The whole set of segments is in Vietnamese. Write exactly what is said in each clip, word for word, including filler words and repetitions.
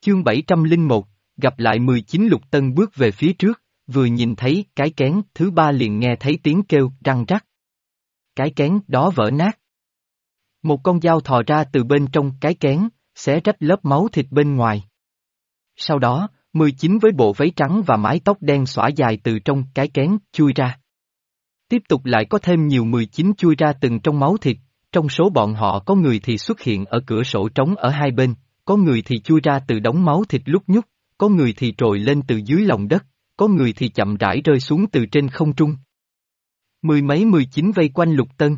Chương bảy trăm lẻ một, gặp lại mười chín. Lục Tân bước về phía trước, vừa nhìn thấy cái kén thứ ba liền nghe thấy tiếng kêu răng rắc. Cái kén đó vỡ nát. Một con dao thò ra từ bên trong cái kén, xé rách lớp máu thịt bên ngoài. Sau đó, mười chín với bộ váy trắng và mái tóc đen xõa dài từ trong cái kén chui ra. Tiếp tục lại có thêm nhiều mười chín chui ra từng trong máu thịt, trong số bọn họ có người thì xuất hiện ở cửa sổ trống ở hai bên, có người thì chui ra từ đống máu thịt lúc nhúc, có người thì trồi lên từ dưới lòng đất, có người thì chậm rãi rơi xuống từ trên không trung. Mười mấy mười chín vây quanh Lục Tân.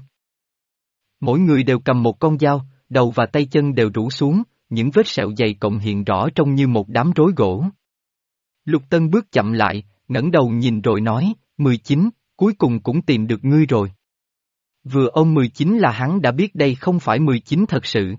Mỗi người đều cầm một con dao, đầu và tay chân đều rũ xuống, những vết sẹo dày cộng hiện rõ trông như một đám rối gỗ. Lục Tân bước chậm lại, ngẩng đầu nhìn rồi nói, mười chín, cuối cùng cũng tìm được ngươi rồi. Vừa ôm mười chín là hắn đã biết đây không phải mười chín thật sự,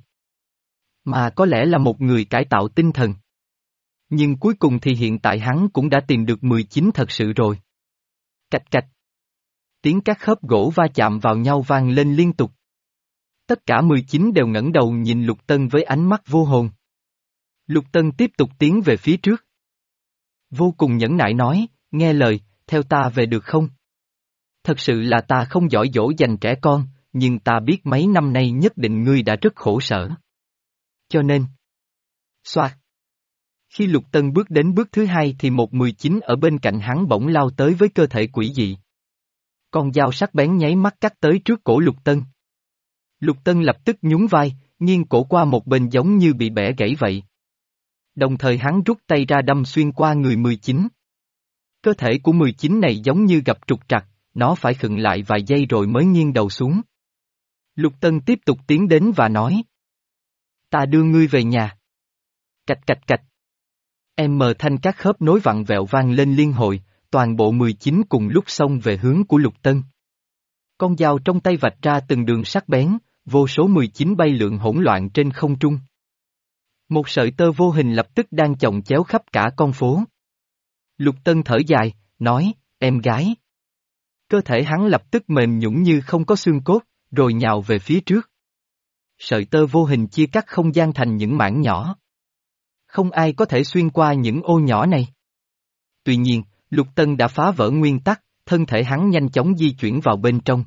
mà có lẽ là một người cải tạo tinh thần. Nhưng cuối cùng thì hiện tại hắn cũng đã tìm được mười chín thật sự rồi. Cạch cạch. Tiếng các khớp gỗ va chạm vào nhau vang lên liên tục. Tất cả mười chín đều ngẩng đầu nhìn Lục Tân với ánh mắt vô hồn. Lục Tân tiếp tục tiến về phía trước. Vô cùng nhẫn nại nói, nghe lời, theo ta về được không? Thật sự là ta không giỏi dỗ dành trẻ con, nhưng ta biết mấy năm nay nhất định ngươi đã rất khổ sở. Cho nên... Xoạt. Khi Lục Tân bước đến bước thứ hai thì một mười chín ở bên cạnh hắn bỗng lao tới với cơ thể quỷ dị. Con dao sắc bén nháy mắt cắt tới trước cổ Lục Tân. Lục Tân lập tức nhún vai, nghiêng cổ qua một bên giống như bị bẻ gãy vậy. Đồng thời hắn rút tay ra đâm xuyên qua người mười chín. Cơ thể của mười chín này giống như gặp trục trặc, nó phải khựng lại vài giây rồi mới nghiêng đầu xuống. Lục Tân tiếp tục tiến đến và nói. Ta đưa ngươi về nhà. Cạch cạch cạch. Em mờ thanh các khớp nối vặn vẹo vang lên liên hồi, toàn bộ mười chín cùng lúc xông về hướng của Lục Tân. Con dao trong tay vạch ra từng đường sắc bén, vô số mười chín bay lượn hỗn loạn trên không trung. Một sợi tơ vô hình lập tức đang chồng chéo khắp cả con phố. Lục Tân thở dài, nói, em gái. Cơ thể hắn lập tức mềm nhũn như không có xương cốt, rồi nhào về phía trước. Sợi tơ vô hình chia cắt không gian thành những mảng nhỏ. Không ai có thể xuyên qua những ô nhỏ này. Tuy nhiên, Lục Tân đã phá vỡ nguyên tắc, thân thể hắn nhanh chóng di chuyển vào bên trong.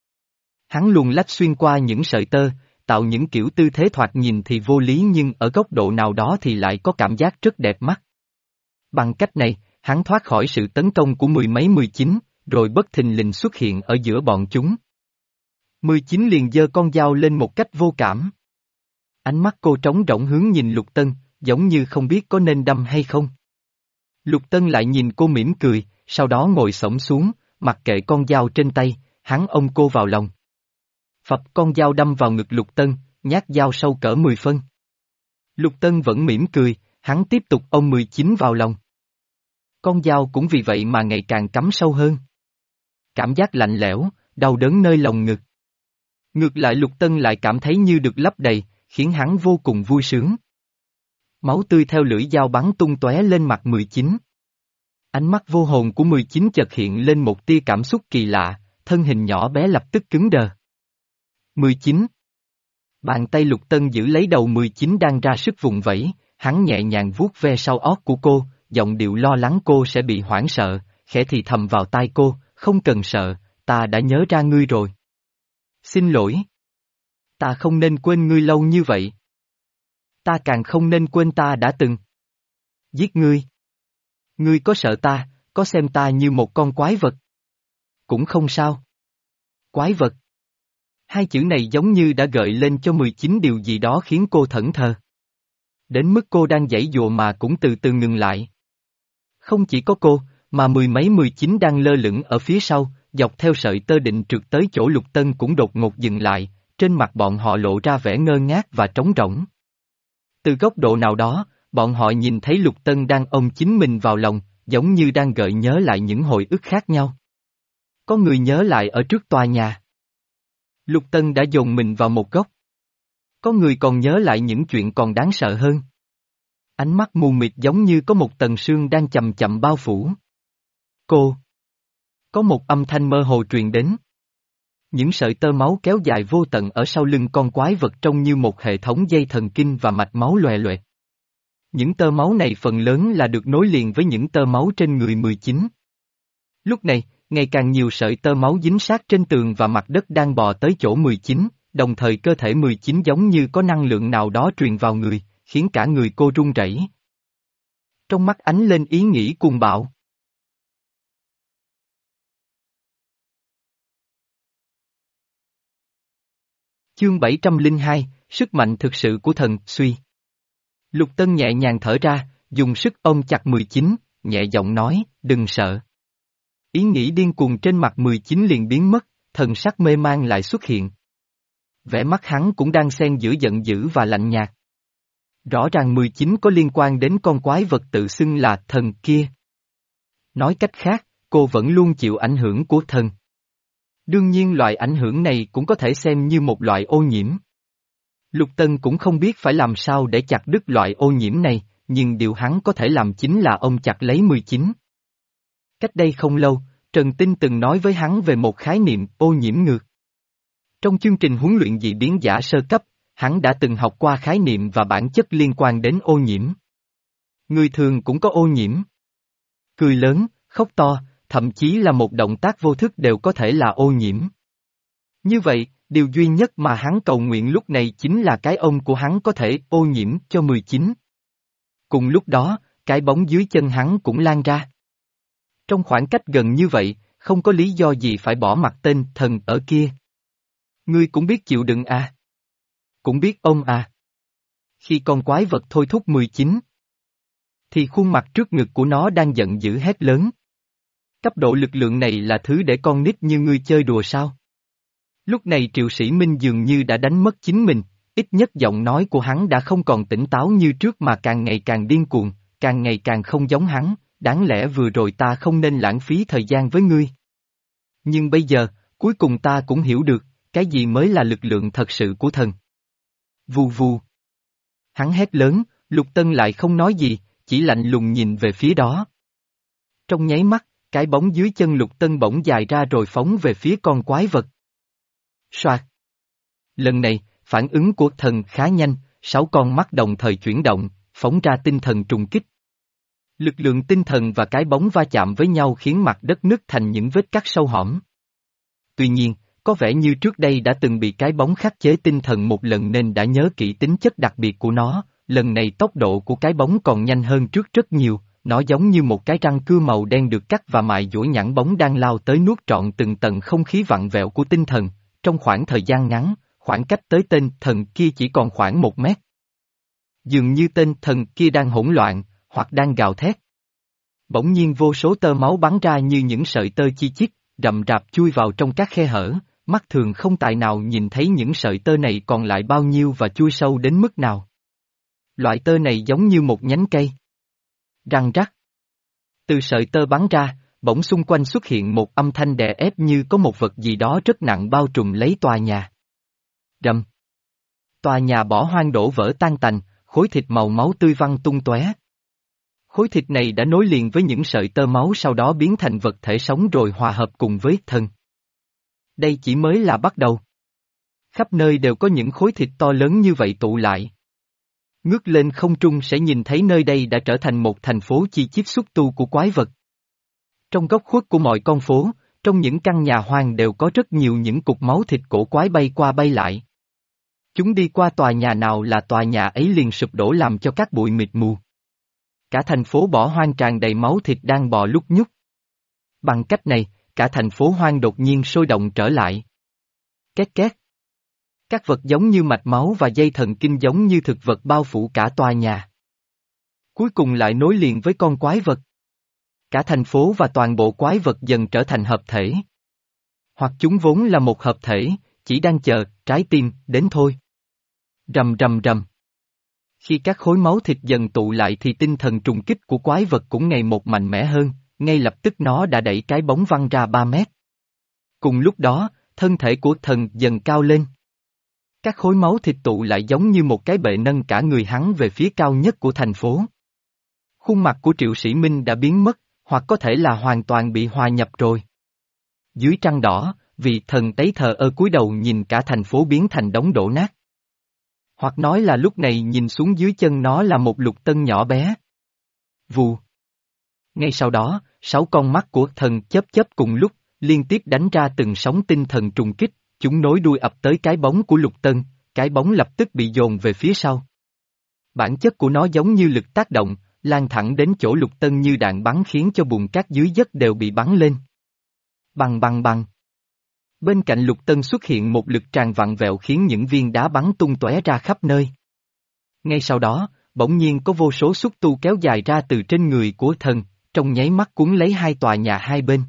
Hắn luồn lách xuyên qua những sợi tơ, tạo những kiểu tư thế thoạt nhìn thì vô lý nhưng ở góc độ nào đó thì lại có cảm giác rất đẹp mắt. Bằng cách này, hắn thoát khỏi sự tấn công của mười mấy mười chín, rồi bất thình lình xuất hiện ở giữa bọn chúng. mười chín liền giơ con dao lên một cách vô cảm. Ánh mắt cô trống rỗng hướng nhìn Lục Tân, giống như không biết có nên đâm hay không. Lục Tân lại nhìn cô mỉm cười, sau đó ngồi xổm xuống, mặc kệ con dao trên tay, hắn ôm cô vào lòng. Phập con dao đâm vào ngực Lục Tân, nhát dao sâu cỡ mười phân. Lục Tân vẫn mỉm cười, hắn tiếp tục ôm mười chín vào lòng. Con dao cũng vì vậy mà ngày càng cắm sâu hơn. Cảm giác lạnh lẽo, đau đớn nơi lòng ngực. Ngược lại Lục Tân lại cảm thấy như được lấp đầy, khiến hắn vô cùng vui sướng. Máu tươi theo lưỡi dao bắn tung tóe lên mặt mười chín. Ánh mắt vô hồn của mười chín chợt hiện lên một tia cảm xúc kỳ lạ, thân hình nhỏ bé lập tức cứng đờ. mười chín. Bàn tay Lục Tân giữ lấy đầu mười chín đang ra sức vùng vẫy, hắn nhẹ nhàng vuốt ve sau ót của cô, giọng điệu lo lắng cô sẽ bị hoảng sợ, khẽ thì thầm vào tai cô, không cần sợ, ta đã nhớ ra ngươi rồi. Xin lỗi. Ta không nên quên ngươi lâu như vậy. Ta càng không nên quên ta đã từng giết ngươi. Ngươi có sợ ta, có xem ta như một con quái vật? Cũng không sao. Quái vật. Hai chữ này giống như đã gợi lên cho mười chín điều gì đó khiến cô thẫn thờ. Đến mức cô đang giãy giụa mà cũng từ từ ngừng lại. Không chỉ có cô, mà mười mấy mười chín đang lơ lửng ở phía sau, dọc theo sợi tơ định trượt tới chỗ Lục Tân cũng đột ngột dừng lại, trên mặt bọn họ lộ ra vẻ ngơ ngác và trống rỗng. Từ góc độ nào đó, bọn họ nhìn thấy Lục Tân đang ôm chính mình vào lòng, giống như đang gợi nhớ lại những hồi ức khác nhau. Có người nhớ lại ở trước tòa nhà. Lục Tân đã dồn mình vào một góc. Có người còn nhớ lại những chuyện còn đáng sợ hơn. Ánh mắt mù mịt giống như có một tầng sương đang chậm chậm bao phủ. Cô. Có một âm thanh mơ hồ truyền đến. Những sợi tơ máu kéo dài vô tận ở sau lưng con quái vật trông như một hệ thống dây thần kinh và mạch máu loè loẹt. Những tơ máu này phần lớn là được nối liền với những tơ máu trên người mười chín. Lúc này, ngày càng nhiều sợi tơ máu dính sát trên tường và mặt đất đang bò tới chỗ mười chín, đồng thời cơ thể mười chín giống như có năng lượng nào đó truyền vào người, khiến cả người cô run rẩy. Trong mắt ánh lên ý nghĩ cuồng bạo. Chương bảy trăm lẻ hai, sức mạnh thực sự của thần, suy. Lục Tân nhẹ nhàng thở ra, dùng sức ôm chặt mười chín, nhẹ giọng nói, đừng sợ. Ý nghĩ điên cuồng trên mặt mười chín liền biến mất, thần sắc mê man lại xuất hiện. Vẻ mắt hắn cũng đang xen giữa giận dữ và lạnh nhạt. Rõ ràng mười chín có liên quan đến con quái vật tự xưng là thần kia. Nói cách khác, cô vẫn luôn chịu ảnh hưởng của thần. Đương nhiên loại ảnh hưởng này cũng có thể xem như một loại ô nhiễm. Lục Tân cũng không biết phải làm sao để chặt đứt loại ô nhiễm này, nhưng điều hắn có thể làm chính là ôm chặt lấy mười chín. Cách đây không lâu, Trần Tinh từng nói với hắn về một khái niệm ô nhiễm ngược. Trong chương trình huấn luyện dị biến giả sơ cấp, hắn đã từng học qua khái niệm và bản chất liên quan đến ô nhiễm. Người thường cũng có ô nhiễm. Cười lớn, khóc to, thậm chí là một động tác vô thức đều có thể là ô nhiễm. Như vậy, điều duy nhất mà hắn cầu nguyện lúc này chính là cái ôm của hắn có thể ô nhiễm cho mười chín. Cùng lúc đó, cái bóng dưới chân hắn cũng lan ra. Trong khoảng cách gần như vậy, không có lý do gì phải bỏ mặc tên thần ở kia. Ngươi cũng biết chịu đựng à? Cũng biết ôm à? Khi con quái vật thôi thúc mười chín, thì khuôn mặt trước ngực của nó đang giận dữ hét lớn. Cấp độ lực lượng này là thứ để con nít như ngươi chơi đùa sao? Lúc này Triệu Sĩ Minh dường như đã đánh mất chính mình, ít nhất giọng nói của hắn đã không còn tỉnh táo như trước mà càng ngày càng điên cuồng, càng ngày càng không giống hắn, đáng lẽ vừa rồi ta không nên lãng phí thời gian với ngươi. Nhưng bây giờ, cuối cùng ta cũng hiểu được, cái gì mới là lực lượng thật sự của thần. Vù vù. Hắn hét lớn, Lục Tân lại không nói gì, chỉ lạnh lùng nhìn về phía đó. Trong nháy mắt, cái bóng dưới chân Lục Tân bỗng dài ra rồi phóng về phía con quái vật. Soạt. Lần này, phản ứng của thần khá nhanh, sáu con mắt đồng thời chuyển động, phóng ra tinh thần trùng kích. Lực lượng tinh thần và cái bóng va chạm với nhau khiến mặt đất nứt thành những vết cắt sâu hõm. Tuy nhiên, có vẻ như trước đây đã từng bị cái bóng khắc chế tinh thần một lần nên đã nhớ kỹ tính chất đặc biệt của nó, lần này tốc độ của cái bóng còn nhanh hơn trước rất nhiều, nó giống như một cái răng cưa màu đen được cắt và mài dũa nhẵn bóng đang lao tới nuốt trọn từng tầng không khí vặn vẹo của tinh thần, trong khoảng thời gian ngắn, khoảng cách tới tên thần kia chỉ còn khoảng một mét. Dường như tên thần kia đang hỗn loạn, hoặc đang gào thét. Bỗng nhiên vô số tơ máu bắn ra như những sợi tơ chi chít, rậm rạp chui vào trong các khe hở, mắt thường không tài nào nhìn thấy những sợi tơ này còn lại bao nhiêu và chui sâu đến mức nào. Loại tơ này giống như một nhánh cây. Răng rắc. Từ sợi tơ bắn ra, bỗng xung quanh xuất hiện một âm thanh đè ép như có một vật gì đó rất nặng bao trùm lấy tòa nhà. Rầm. Tòa nhà bỏ hoang đổ vỡ tan tành, khối thịt màu máu tươi văng tung tóe. Khối thịt này đã nối liền với những sợi tơ máu sau đó biến thành vật thể sống rồi hòa hợp cùng với thần. Đây chỉ mới là bắt đầu. Khắp nơi đều có những khối thịt to lớn như vậy tụ lại. Ngước lên không trung sẽ nhìn thấy nơi đây đã trở thành một thành phố chi chít xúc tu của quái vật. Trong góc khuất của mọi con phố, trong những căn nhà hoang đều có rất nhiều những cục máu thịt cổ quái bay qua bay lại. Chúng đi qua tòa nhà nào là tòa nhà ấy liền sụp đổ làm cho các bụi mịt mù. Cả thành phố bỏ hoang tràn đầy máu thịt đang bò lúc nhúc. Bằng cách này, cả thành phố hoang đột nhiên sôi động trở lại. Két két. Các vật giống như mạch máu và dây thần kinh giống như thực vật bao phủ cả tòa nhà. Cuối cùng lại nối liền với con quái vật. Cả thành phố và toàn bộ quái vật dần trở thành hợp thể. Hoặc chúng vốn là một hợp thể, chỉ đang chờ trái tim đến thôi. Rầm rầm rầm. Khi các khối máu thịt dần tụ lại thì tinh thần trùng kích của quái vật cũng ngày một mạnh mẽ hơn, ngay lập tức nó đã đẩy cái bóng văng ra ba mét. Cùng lúc đó, thân thể của thần dần cao lên. Các khối máu thịt tụ lại giống như một cái bệ nâng cả người hắn về phía cao nhất của thành phố. Khuôn mặt của Triệu Sĩ Minh đã biến mất, hoặc có thể là hoàn toàn bị hòa nhập rồi. Dưới trăng đỏ, vị thần tấy thờ ơ cúi đầu nhìn cả thành phố biến thành đống đổ nát. Hoặc nói là lúc này nhìn xuống dưới chân nó là một lục tân nhỏ bé. Vù. Ngay sau đó, sáu con mắt của thần chớp chớp cùng lúc, liên tiếp đánh ra từng sóng tinh thần trùng kích, chúng nối đuôi ập tới cái bóng của lục tân, cái bóng lập tức bị dồn về phía sau. Bản chất của nó giống như lực tác động, lan thẳng đến chỗ lục tân như đạn bắn khiến cho bùn cát dưới đất đều bị bắn lên. Bằng bằng bằng. Bên cạnh lục tân xuất hiện một lực tràn vặn vẹo khiến những viên đá bắn tung tóe ra khắp nơi. Ngay sau đó, bỗng nhiên có vô số xúc tu kéo dài ra từ trên người của thần, trong nháy mắt cuốn lấy hai tòa nhà hai bên.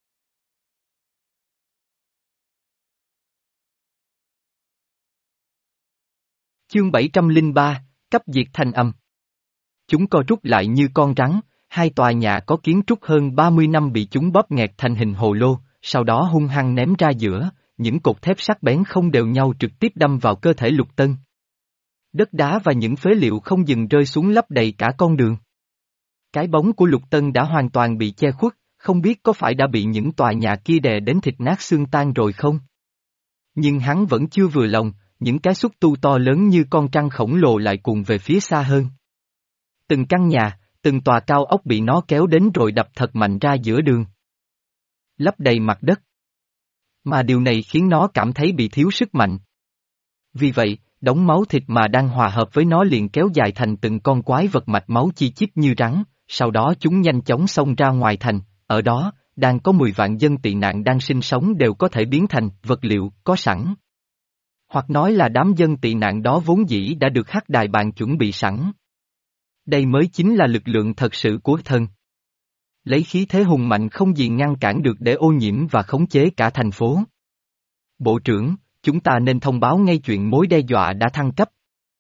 Chương bảy trăm lẻ ba, cấp diệt thanh âm. Chúng co rút lại như con rắn, hai tòa nhà có kiến trúc hơn ba mươi năm bị chúng bóp nghẹt thành hình hồ lô, sau đó hung hăng ném ra giữa, những cột thép sắc bén không đều nhau trực tiếp đâm vào cơ thể lục tân. Đất đá và những phế liệu không dừng rơi xuống lấp đầy cả con đường. Cái bóng của lục tân đã hoàn toàn bị che khuất, không biết có phải đã bị những tòa nhà kia đè đến thịt nát xương tan rồi không? Nhưng hắn vẫn chưa vừa lòng, những cái xúc tu to lớn như con trăng khổng lồ lại cuồn về phía xa hơn. Từng căn nhà, từng tòa cao ốc bị nó kéo đến rồi đập thật mạnh ra giữa đường. Lấp đầy mặt đất. Mà điều này khiến nó cảm thấy bị thiếu sức mạnh. Vì vậy, đống máu thịt mà đang hòa hợp với nó liền kéo dài thành từng con quái vật mạch máu chi chít như rắn, sau đó chúng nhanh chóng xông ra ngoài thành, ở đó, đang có mười vạn dân tị nạn đang sinh sống đều có thể biến thành vật liệu có sẵn. Hoặc nói là đám dân tị nạn đó vốn dĩ đã được hắc đài bàn chuẩn bị sẵn. Đây mới chính là lực lượng thật sự của thần. Lấy khí thế hùng mạnh không gì ngăn cản được để ô nhiễm và khống chế cả thành phố. Bộ trưởng, chúng ta nên thông báo ngay chuyện mối đe dọa đã thăng cấp.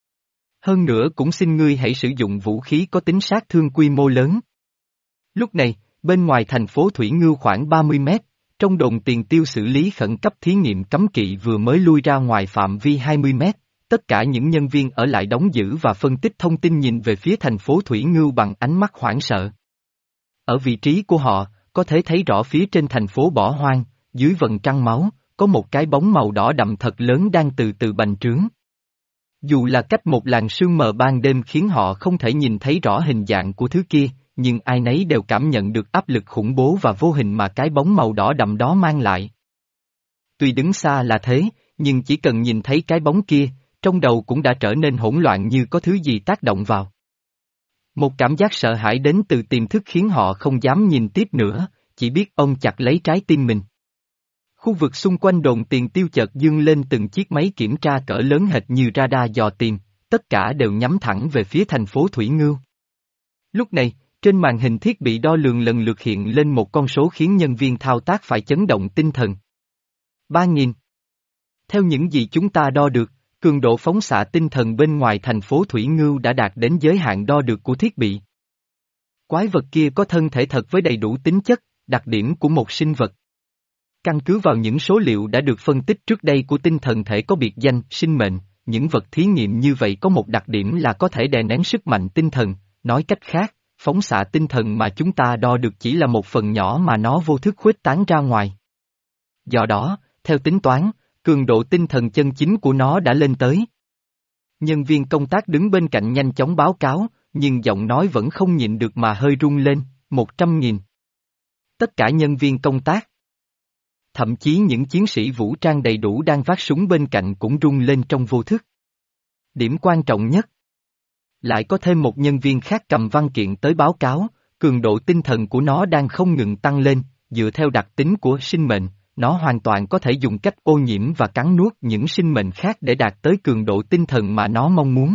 Hơn nữa cũng xin ngươi hãy sử dụng vũ khí có tính sát thương quy mô lớn. Lúc này, bên ngoài thành phố Thủy Ngưu khoảng ba mươi mét, trong đồn tiền tiêu xử lý khẩn cấp thí nghiệm cấm kỵ vừa mới lui ra ngoài phạm vi hai mươi mét, tất cả những nhân viên ở lại đóng giữ và phân tích thông tin nhìn về phía thành phố Thủy Ngưu bằng ánh mắt hoảng sợ. Ở vị trí của họ, có thể thấy rõ phía trên thành phố bỏ hoang, dưới vầng trăng máu, có một cái bóng màu đỏ đậm thật lớn đang từ từ bành trướng. Dù là cách một làn sương mờ ban đêm khiến họ không thể nhìn thấy rõ hình dạng của thứ kia, nhưng ai nấy đều cảm nhận được áp lực khủng bố và vô hình mà cái bóng màu đỏ đậm đó mang lại. Tuy đứng xa là thế, nhưng chỉ cần nhìn thấy cái bóng kia, trong đầu cũng đã trở nên hỗn loạn như có thứ gì tác động vào. Một cảm giác sợ hãi đến từ tiềm thức khiến họ không dám nhìn tiếp nữa, chỉ biết ôm chặt lấy trái tim mình. Khu vực xung quanh đồn tiền tiêu chợt dương lên từng chiếc máy kiểm tra cỡ lớn hệt như radar dò tìm, tất cả đều nhắm thẳng về phía thành phố Thủy Ngưu. Lúc này, trên màn hình thiết bị đo lường lần lượt hiện lên một con số khiến nhân viên thao tác phải chấn động tinh thần. ba nghìn. Theo những gì chúng ta đo được, cường độ phóng xạ tinh thần bên ngoài thành phố Thủy Ngưu đã đạt đến giới hạn đo được của thiết bị. Quái vật kia có thân thể thật với đầy đủ tính chất, đặc điểm của một sinh vật. Căn cứ vào những số liệu đã được phân tích trước đây của tinh thần thể có biệt danh, sinh mệnh, những vật thí nghiệm như vậy có một đặc điểm là có thể đè nén sức mạnh tinh thần, nói cách khác, phóng xạ tinh thần mà chúng ta đo được chỉ là một phần nhỏ mà nó vô thức khuếch tán ra ngoài. Do đó, theo tính toán, cường độ tinh thần chân chính của nó đã lên tới. Nhân viên công tác đứng bên cạnh nhanh chóng báo cáo, nhưng giọng nói vẫn không nhịn được mà hơi rung lên, một trăm nghìn. Tất cả nhân viên công tác. Thậm chí những chiến sĩ vũ trang đầy đủ đang vác súng bên cạnh cũng rung lên trong vô thức. Điểm quan trọng nhất. Lại có thêm một nhân viên khác cầm văn kiện tới báo cáo, cường độ tinh thần của nó đang không ngừng tăng lên, dựa theo đặc tính của sinh mệnh, nó hoàn toàn có thể dùng cách ô nhiễm và cắn nuốt những sinh mệnh khác để đạt tới cường độ tinh thần mà nó mong muốn.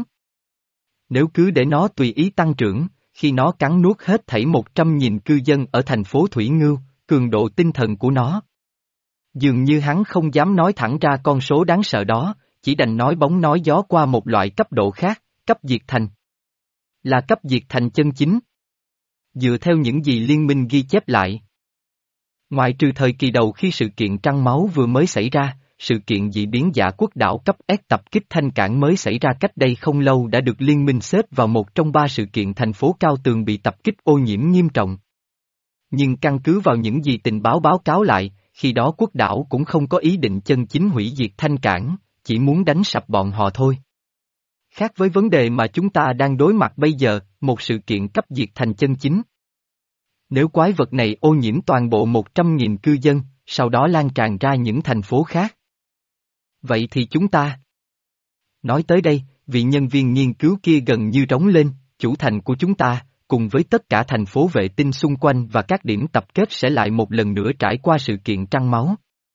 Nếu cứ để nó tùy ý tăng trưởng, khi nó cắn nuốt hết thảy một trăm nghìn cư dân ở thành phố Thủy Ngưu, cường độ tinh thần của nó. Dường như hắn không dám nói thẳng ra con số đáng sợ đó, chỉ đành nói bóng nói gió qua một loại cấp độ khác, cấp diệt thành. Là cấp diệt thành chân chính. Dựa theo những gì liên minh ghi chép lại. Ngoại trừ thời kỳ đầu khi sự kiện trăng máu vừa mới xảy ra, sự kiện dị biến giả quốc đảo cấp S tập kích Thanh Cảng mới xảy ra cách đây không lâu đã được liên minh xếp vào một trong ba sự kiện thành phố Cao Tường bị tập kích ô nhiễm nghiêm trọng. Nhưng căn cứ vào những gì tình báo báo cáo lại, khi đó quốc đảo cũng không có ý định chân chính hủy diệt Thanh Cảng, chỉ muốn đánh sập bọn họ thôi. Khác với vấn đề mà chúng ta đang đối mặt bây giờ, một sự kiện cấp diệt thành chân chính. Nếu quái vật này ô nhiễm toàn bộ một trăm nghìn cư dân, sau đó lan tràn ra những thành phố khác. Vậy thì chúng ta... Nói tới đây, vị nhân viên nghiên cứu kia gần như trống lên, chủ thành của chúng ta, cùng với tất cả thành phố vệ tinh xung quanh và các điểm tập kết sẽ lại một lần nữa trải qua sự kiện trăng máu.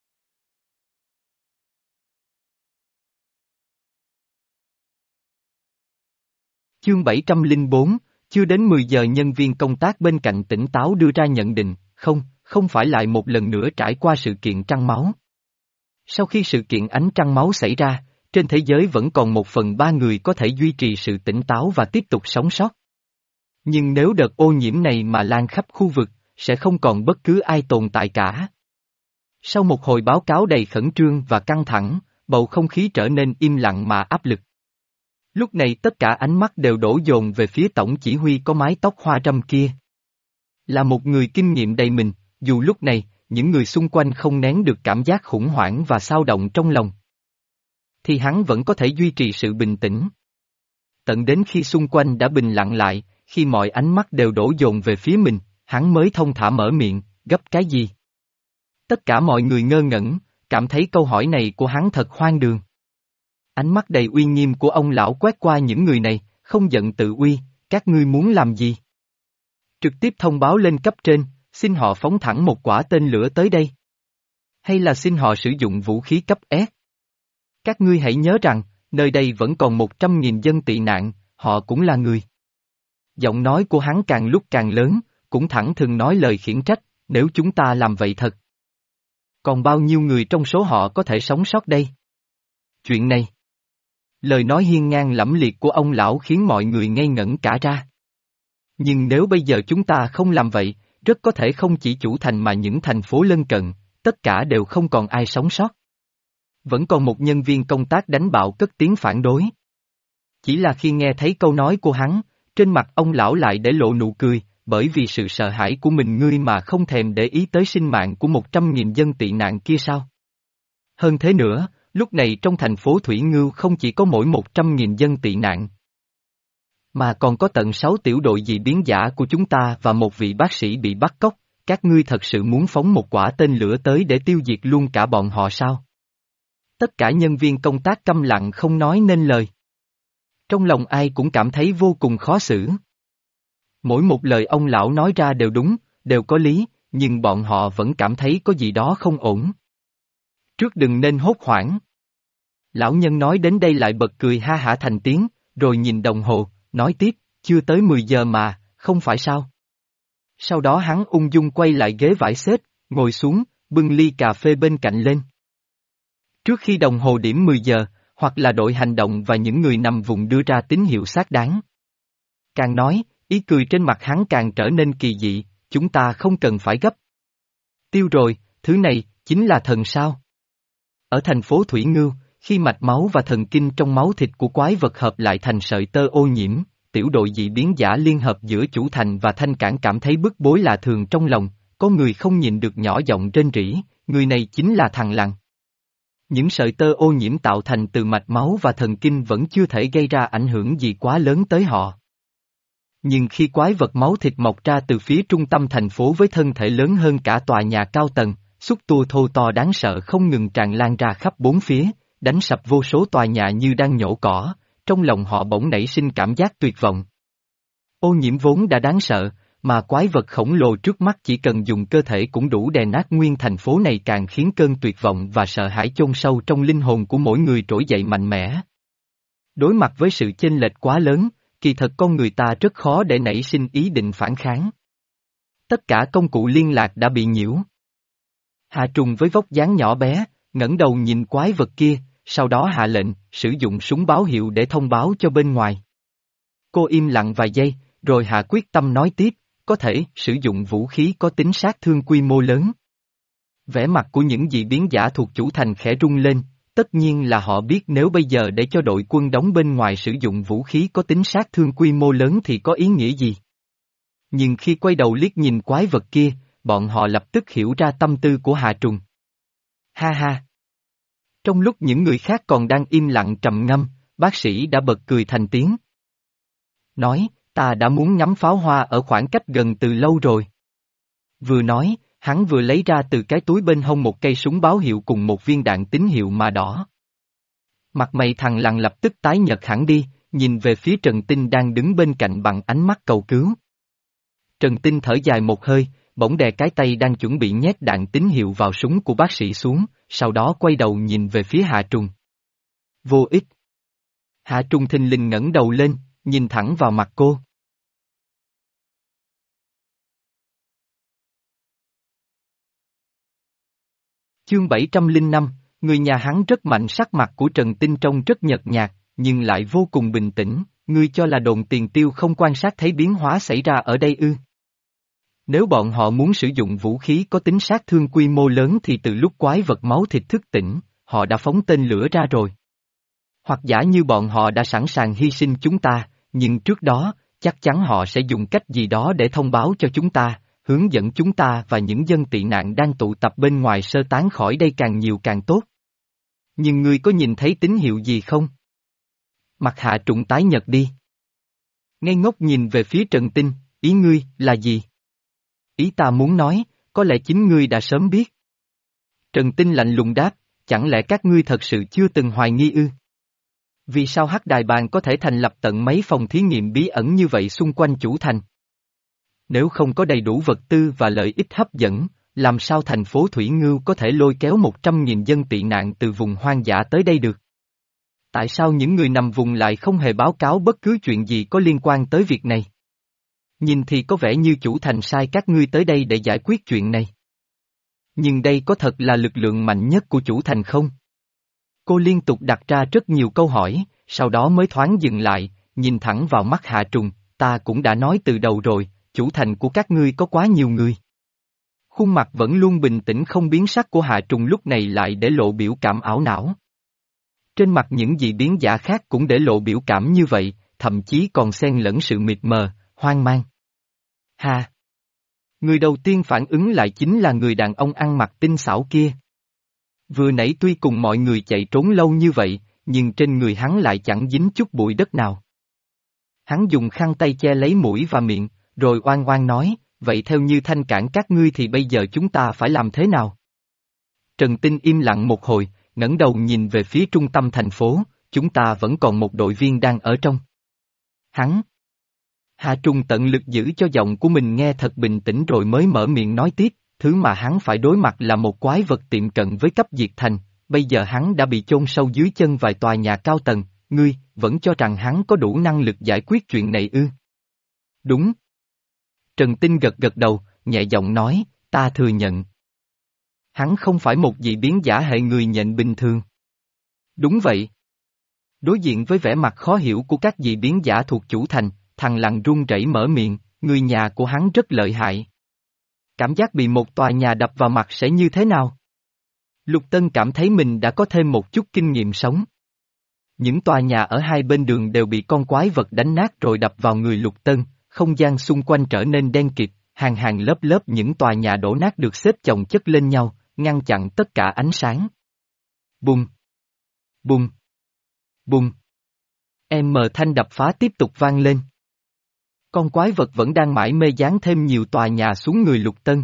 Chương bảy trăm lẻ bốn, chưa đến mười giờ nhân viên công tác bên cạnh tỉnh táo đưa ra nhận định, không, không phải lại một lần nữa trải qua sự kiện trăng máu. Sau khi sự kiện ánh trăng máu xảy ra, trên thế giới vẫn còn một phần ba người có thể duy trì sự tỉnh táo và tiếp tục sống sót. Nhưng nếu đợt ô nhiễm này mà lan khắp khu vực, sẽ không còn bất cứ ai tồn tại cả. Sau một hồi báo cáo đầy khẩn trương và căng thẳng, bầu không khí trở nên im lặng mà áp lực. Lúc này tất cả ánh mắt đều đổ dồn về phía tổng chỉ huy có mái tóc hoa râm kia. Là một người kinh nghiệm đầy mình, dù lúc này, những người xung quanh không nén được cảm giác khủng hoảng và xao động trong lòng. Thì hắn vẫn có thể duy trì sự bình tĩnh. Tận đến khi xung quanh đã bình lặng lại, khi mọi ánh mắt đều đổ dồn về phía mình, hắn mới thông thả mở miệng, gấp cái gì? Tất cả mọi người ngơ ngẩn, cảm thấy câu hỏi này của hắn thật hoang đường. Ánh mắt đầy uy nghiêm của ông lão quét qua những người này, không giận tự uy, các ngươi muốn làm gì? Trực tiếp thông báo lên cấp trên, xin họ phóng thẳng một quả tên lửa tới đây. Hay là xin họ sử dụng vũ khí cấp S? Các ngươi hãy nhớ rằng, nơi đây vẫn còn một trăm nghìn dân tị nạn, họ cũng là người. Giọng nói của hắn càng lúc càng lớn, cũng thẳng thừng nói lời khiển trách, nếu chúng ta làm vậy thật. Còn bao nhiêu người trong số họ có thể sống sót đây? Chuyện này. Lời nói hiên ngang lẫm liệt của ông lão khiến mọi người ngây ngẩn cả ra. Nhưng nếu bây giờ chúng ta không làm vậy, rất có thể không chỉ chủ thành mà những thành phố lân cận, tất cả đều không còn ai sống sót. Vẫn còn một nhân viên công tác đánh bạo cất tiếng phản đối. Chỉ là khi nghe thấy câu nói của hắn, trên mặt ông lão lại để lộ nụ cười, bởi vì sự sợ hãi của mình ngươi mà không thèm để ý tới sinh mạng của một trăm nghìn dân tị nạn kia sao? Hơn thế nữa, lúc này trong thành phố Thủy Ngưu không chỉ có mỗi một trăm nghìn dân tị nạn, mà còn có tận sáu tiểu đội dị biến giả của chúng ta và một vị bác sĩ bị bắt cóc, các ngươi thật sự muốn phóng một quả tên lửa tới để tiêu diệt luôn cả bọn họ sao? Tất cả nhân viên công tác câm lặng không nói nên lời. Trong lòng ai cũng cảm thấy vô cùng khó xử. Mỗi một lời ông lão nói ra đều đúng, đều có lý, nhưng bọn họ vẫn cảm thấy có gì đó không ổn. Trước đừng nên hốt hoảng. Lão nhân nói đến đây lại bật cười ha hả thành tiếng, rồi nhìn đồng hồ, nói tiếp, chưa tới mười giờ mà, không phải sao? Sau đó hắn ung dung quay lại ghế vải xếp, ngồi xuống, bưng ly cà phê bên cạnh lên. Trước khi đồng hồ điểm mười giờ, hoặc là đội hành động và những người nằm vùng đưa ra tín hiệu xác đáng. Càng nói, ý cười trên mặt hắn càng trở nên kỳ dị, chúng ta không cần phải gấp. Tiêu rồi, thứ này, chính là thần sao? Ở thành phố Thủy Ngưu, khi mạch máu và thần kinh trong máu thịt của quái vật hợp lại thành sợi tơ ô nhiễm, tiểu đội dị biến giả liên hợp giữa chủ thành và thanh cảng cảm thấy bức bối lạ thường trong lòng, có người không nhịn được nhỏ giọng rên rỉ, người này chính là thằng Lằn. Những sợi tơ ô nhiễm tạo thành từ mạch máu và thần kinh vẫn chưa thể gây ra ảnh hưởng gì quá lớn tới họ. Nhưng khi quái vật máu thịt mọc ra từ phía trung tâm thành phố với thân thể lớn hơn cả tòa nhà cao tầng, xúc tua thô to đáng sợ không ngừng tràn lan ra khắp bốn phía, đánh sập vô số tòa nhà như đang nhổ cỏ, trong lòng họ bỗng nảy sinh cảm giác tuyệt vọng. Ô nhiễm vốn đã đáng sợ, mà quái vật khổng lồ trước mắt chỉ cần dùng cơ thể cũng đủ đè nát nguyên thành phố này càng khiến cơn tuyệt vọng và sợ hãi chôn sâu trong linh hồn của mỗi người trỗi dậy mạnh mẽ. Đối mặt với sự chênh lệch quá lớn, kỳ thật con người ta rất khó để nảy sinh ý định phản kháng. Tất cả công cụ liên lạc đã bị nhiễu. Hà Trùng với vóc dáng nhỏ bé, ngẩng đầu nhìn quái vật kia, sau đó hạ lệnh, sử dụng súng báo hiệu để thông báo cho bên ngoài. Cô im lặng vài giây, rồi hạ quyết tâm nói tiếp, có thể sử dụng vũ khí có tính sát thương quy mô lớn. Vẻ mặt của những dị biến giả thuộc chủ thành khẽ rung lên, tất nhiên là họ biết nếu bây giờ để cho đội quân đóng bên ngoài sử dụng vũ khí có tính sát thương quy mô lớn thì có ý nghĩa gì. Nhưng khi quay đầu liếc nhìn quái vật kia, bọn họ lập tức hiểu ra tâm tư của Hà Trùng. Ha ha! Trong lúc những người khác còn đang im lặng trầm ngâm, bác sĩ đã bật cười thành tiếng. Nói, ta đã muốn ngắm pháo hoa ở khoảng cách gần từ lâu rồi. Vừa nói, hắn vừa lấy ra từ cái túi bên hông một cây súng báo hiệu cùng một viên đạn tín hiệu mà đỏ. Mặt mày thằng lằn lập tức tái nhợt hẳn đi, nhìn về phía Trần Tinh đang đứng bên cạnh bằng ánh mắt cầu cứu. Trần Tinh thở dài một hơi, bỗng đè cái tay đang chuẩn bị nhét đạn tín hiệu vào súng của bác sĩ xuống, sau đó quay đầu nhìn về phía Hạ Trùng. Vô ích. Hạ Trùng thình lình ngẩng đầu lên, nhìn thẳng vào mặt cô. Chương bảy trăm lẻ năm, người nhà hắn rất mạnh. Sắc mặt của Trần Tinh trông rất nhợt nhạt, nhưng lại vô cùng bình tĩnh, ngươi cho là đồn tiền tiêu không quan sát thấy biến hóa xảy ra ở đây ư? Nếu bọn họ muốn sử dụng vũ khí có tính sát thương quy mô lớn thì từ lúc quái vật máu thịt thức tỉnh, họ đã phóng tên lửa ra rồi. Hoặc giả như bọn họ đã sẵn sàng hy sinh chúng ta, nhưng trước đó, chắc chắn họ sẽ dùng cách gì đó để thông báo cho chúng ta, hướng dẫn chúng ta và những dân tị nạn đang tụ tập bên ngoài sơ tán khỏi đây càng nhiều càng tốt. Nhưng ngươi có nhìn thấy tín hiệu gì không? Mặt Hạ Trùng tái nhợt đi. Ngây ngốc nhìn về phía Trần Tinh, ý ngươi là gì? Ý ta muốn nói, có lẽ chính ngươi đã sớm biết. Trần Tinh lạnh lùng đáp, chẳng lẽ các ngươi thật sự chưa từng hoài nghi ư? Vì sao Hắc Đài Bàn có thể thành lập tận mấy phòng thí nghiệm bí ẩn như vậy xung quanh chủ thành? Nếu không có đầy đủ vật tư và lợi ích hấp dẫn, làm sao thành phố Thủy Ngưu có thể lôi kéo một trăm nghìn dân tị nạn từ vùng hoang dã tới đây được? Tại sao những người nằm vùng lại không hề báo cáo bất cứ chuyện gì có liên quan tới việc này? Nhìn thì có vẻ như chủ thành sai các ngươi tới đây để giải quyết chuyện này. Nhưng đây có thật là lực lượng mạnh nhất của chủ thành không? Cô liên tục đặt ra rất nhiều câu hỏi, sau đó mới thoáng dừng lại, nhìn thẳng vào mắt Hạ Trùng, ta cũng đã nói từ đầu rồi, chủ thành của các ngươi có quá nhiều người. Khuôn mặt vẫn luôn bình tĩnh không biến sắc của Hạ Trùng lúc này lại để lộ biểu cảm ảo não. Trên mặt những dị biến giả khác cũng để lộ biểu cảm như vậy, thậm chí còn xen lẫn sự mịt mờ, hoang mang. Ha! Người đầu tiên phản ứng lại chính là người đàn ông ăn mặc tinh xảo kia. Vừa nãy tuy cùng mọi người chạy trốn lâu như vậy, nhưng trên người hắn lại chẳng dính chút bụi đất nào. Hắn dùng khăn tay che lấy mũi và miệng, rồi oan oan nói, vậy theo như thanh cản các ngươi thì bây giờ chúng ta phải làm thế nào? Trần Tinh im lặng một hồi, ngẩng đầu nhìn về phía trung tâm thành phố, chúng ta vẫn còn một đội viên đang ở trong. Hắn. Hạ Trùng tận lực giữ cho giọng của mình nghe thật bình tĩnh rồi mới mở miệng nói tiếp, thứ mà hắn phải đối mặt là một quái vật tiệm cận với cấp diệt thành, bây giờ hắn đã bị chôn sâu dưới chân vài tòa nhà cao tầng, ngươi, vẫn cho rằng hắn có đủ năng lực giải quyết chuyện này ư? Đúng. Trần Tinh gật gật đầu, nhẹ giọng nói, ta thừa nhận. Hắn không phải một dị biến giả hệ người nhện bình thường. Đúng vậy. Đối diện với vẻ mặt khó hiểu của các dị biến giả thuộc chủ thành, thằng lằn run rẩy mở miệng, người nhà của hắn rất lợi hại. Cảm giác bị một tòa nhà đập vào mặt sẽ như thế nào? Lục Tân cảm thấy mình đã có thêm một chút kinh nghiệm sống. Những tòa nhà ở hai bên đường đều bị con quái vật đánh nát rồi đập vào người Lục Tân, không gian xung quanh trở nên đen kịt, hàng hàng lớp lớp những tòa nhà đổ nát được xếp chồng chất lên nhau, ngăn chặn tất cả ánh sáng. Bùng! Bùng! Bùng! Em mờ thanh đập phá tiếp tục vang lên. Con quái vật vẫn đang mải mê dán thêm nhiều tòa nhà xuống người Lục Tân.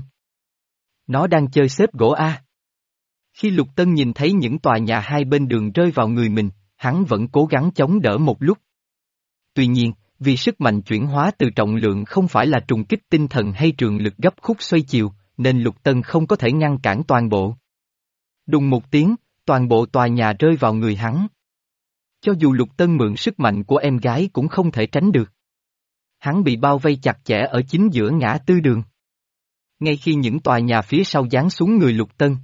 Nó đang chơi xếp gỗ A. Khi Lục Tân nhìn thấy những tòa nhà hai bên đường rơi vào người mình, hắn vẫn cố gắng chống đỡ một lúc. Tuy nhiên, vì sức mạnh chuyển hóa từ trọng lượng không phải là trùng kích tinh thần hay trường lực gấp khúc xoay chiều, nên Lục Tân không có thể ngăn cản toàn bộ. Đùng một tiếng, toàn bộ tòa nhà rơi vào người hắn. Cho dù Lục Tân mượn sức mạnh của em gái cũng không thể tránh được. Hắn bị bao vây chặt chẽ ở chính giữa ngã tư đường. Ngay khi những tòa nhà phía sau giáng xuống người Lục Tân,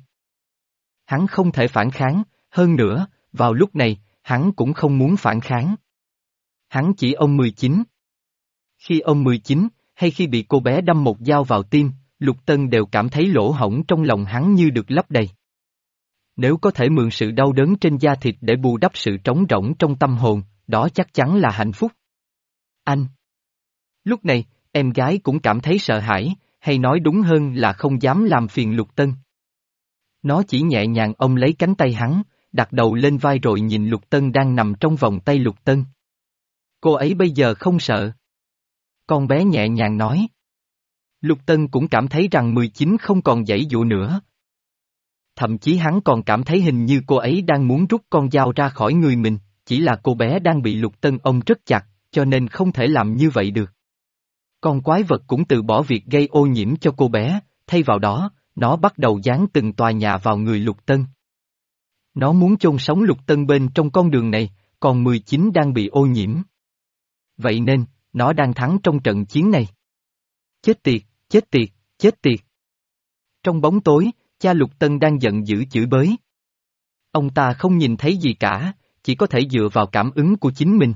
hắn không thể phản kháng, hơn nữa, vào lúc này, hắn cũng không muốn phản kháng. Hắn chỉ ôm mười chín. Khi ôm mười chín, hay khi bị cô bé đâm một dao vào tim, Lục Tân đều cảm thấy lỗ hổng trong lòng hắn như được lấp đầy. Nếu có thể mượn sự đau đớn trên da thịt để bù đắp sự trống rỗng trong tâm hồn, đó chắc chắn là hạnh phúc. Anh. Lúc này, em gái cũng cảm thấy sợ hãi, hay nói đúng hơn là không dám làm phiền Lục Tân. Nó chỉ nhẹ nhàng ôm lấy cánh tay hắn, đặt đầu lên vai rồi nhìn Lục Tân đang nằm trong vòng tay Lục Tân. Cô ấy bây giờ không sợ. Con bé nhẹ nhàng nói. Lục Tân cũng cảm thấy rằng mười chín không còn giãy giụa nữa. Thậm chí hắn còn cảm thấy hình như cô ấy đang muốn rút con dao ra khỏi người mình, chỉ là cô bé đang bị Lục Tân ôm rất chặt, cho nên không thể làm như vậy được. Con quái vật cũng từ bỏ việc gây ô nhiễm cho cô bé, thay vào đó, nó bắt đầu dán từng tòa nhà vào người Lục Tân. Nó muốn chôn sống Lục Tân bên trong con đường này, còn mười chín đang bị ô nhiễm. Vậy nên, nó đang thắng trong trận chiến này. Chết tiệt, chết tiệt, chết tiệt. Trong bóng tối, cha Lục Tân đang giận dữ chửi bới. Ông ta không nhìn thấy gì cả, chỉ có thể dựa vào cảm ứng của chính mình.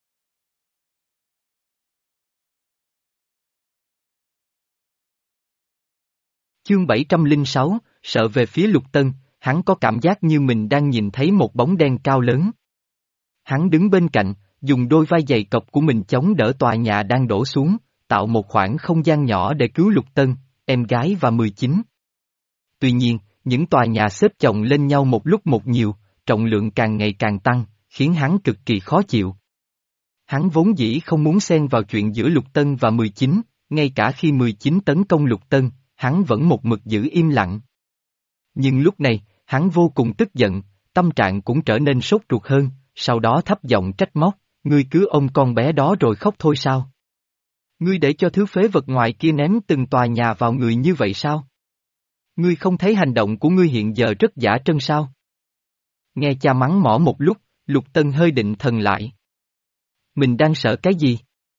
Chương bảy trăm lẻ sáu, sợ về phía Lục Tân, hắn có cảm giác như mình đang nhìn thấy một bóng đen cao lớn. Hắn đứng bên cạnh, dùng đôi vai dày cộc của mình chống đỡ tòa nhà đang đổ xuống, tạo một khoảng không gian nhỏ để cứu Lục Tân, em gái và mười chín. Tuy nhiên, những tòa nhà xếp chồng lên nhau một lúc một nhiều, trọng lượng càng ngày càng tăng, khiến hắn cực kỳ khó chịu. Hắn vốn dĩ không muốn xen vào chuyện giữa Lục Tân và mười chín, ngay cả khi mười chín tấn công Lục Tân, hắn vẫn một mực giữ im lặng. Nhưng lúc này, hắn vô cùng tức giận, tâm trạng cũng trở nên sốt ruột hơn, sau đó thấp giọng trách móc, ngươi cứ ôm con bé đó rồi khóc thôi sao? Ngươi để cho thứ phế vật ngoài kia ném từng tòa nhà vào người như vậy sao? Ngươi không thấy hành động của ngươi hiện giờ rất giả trân sao? Nghe cha mắng mỏ một lúc, Lục Tân hơi định thần lại. Mình đang sợ cái gì?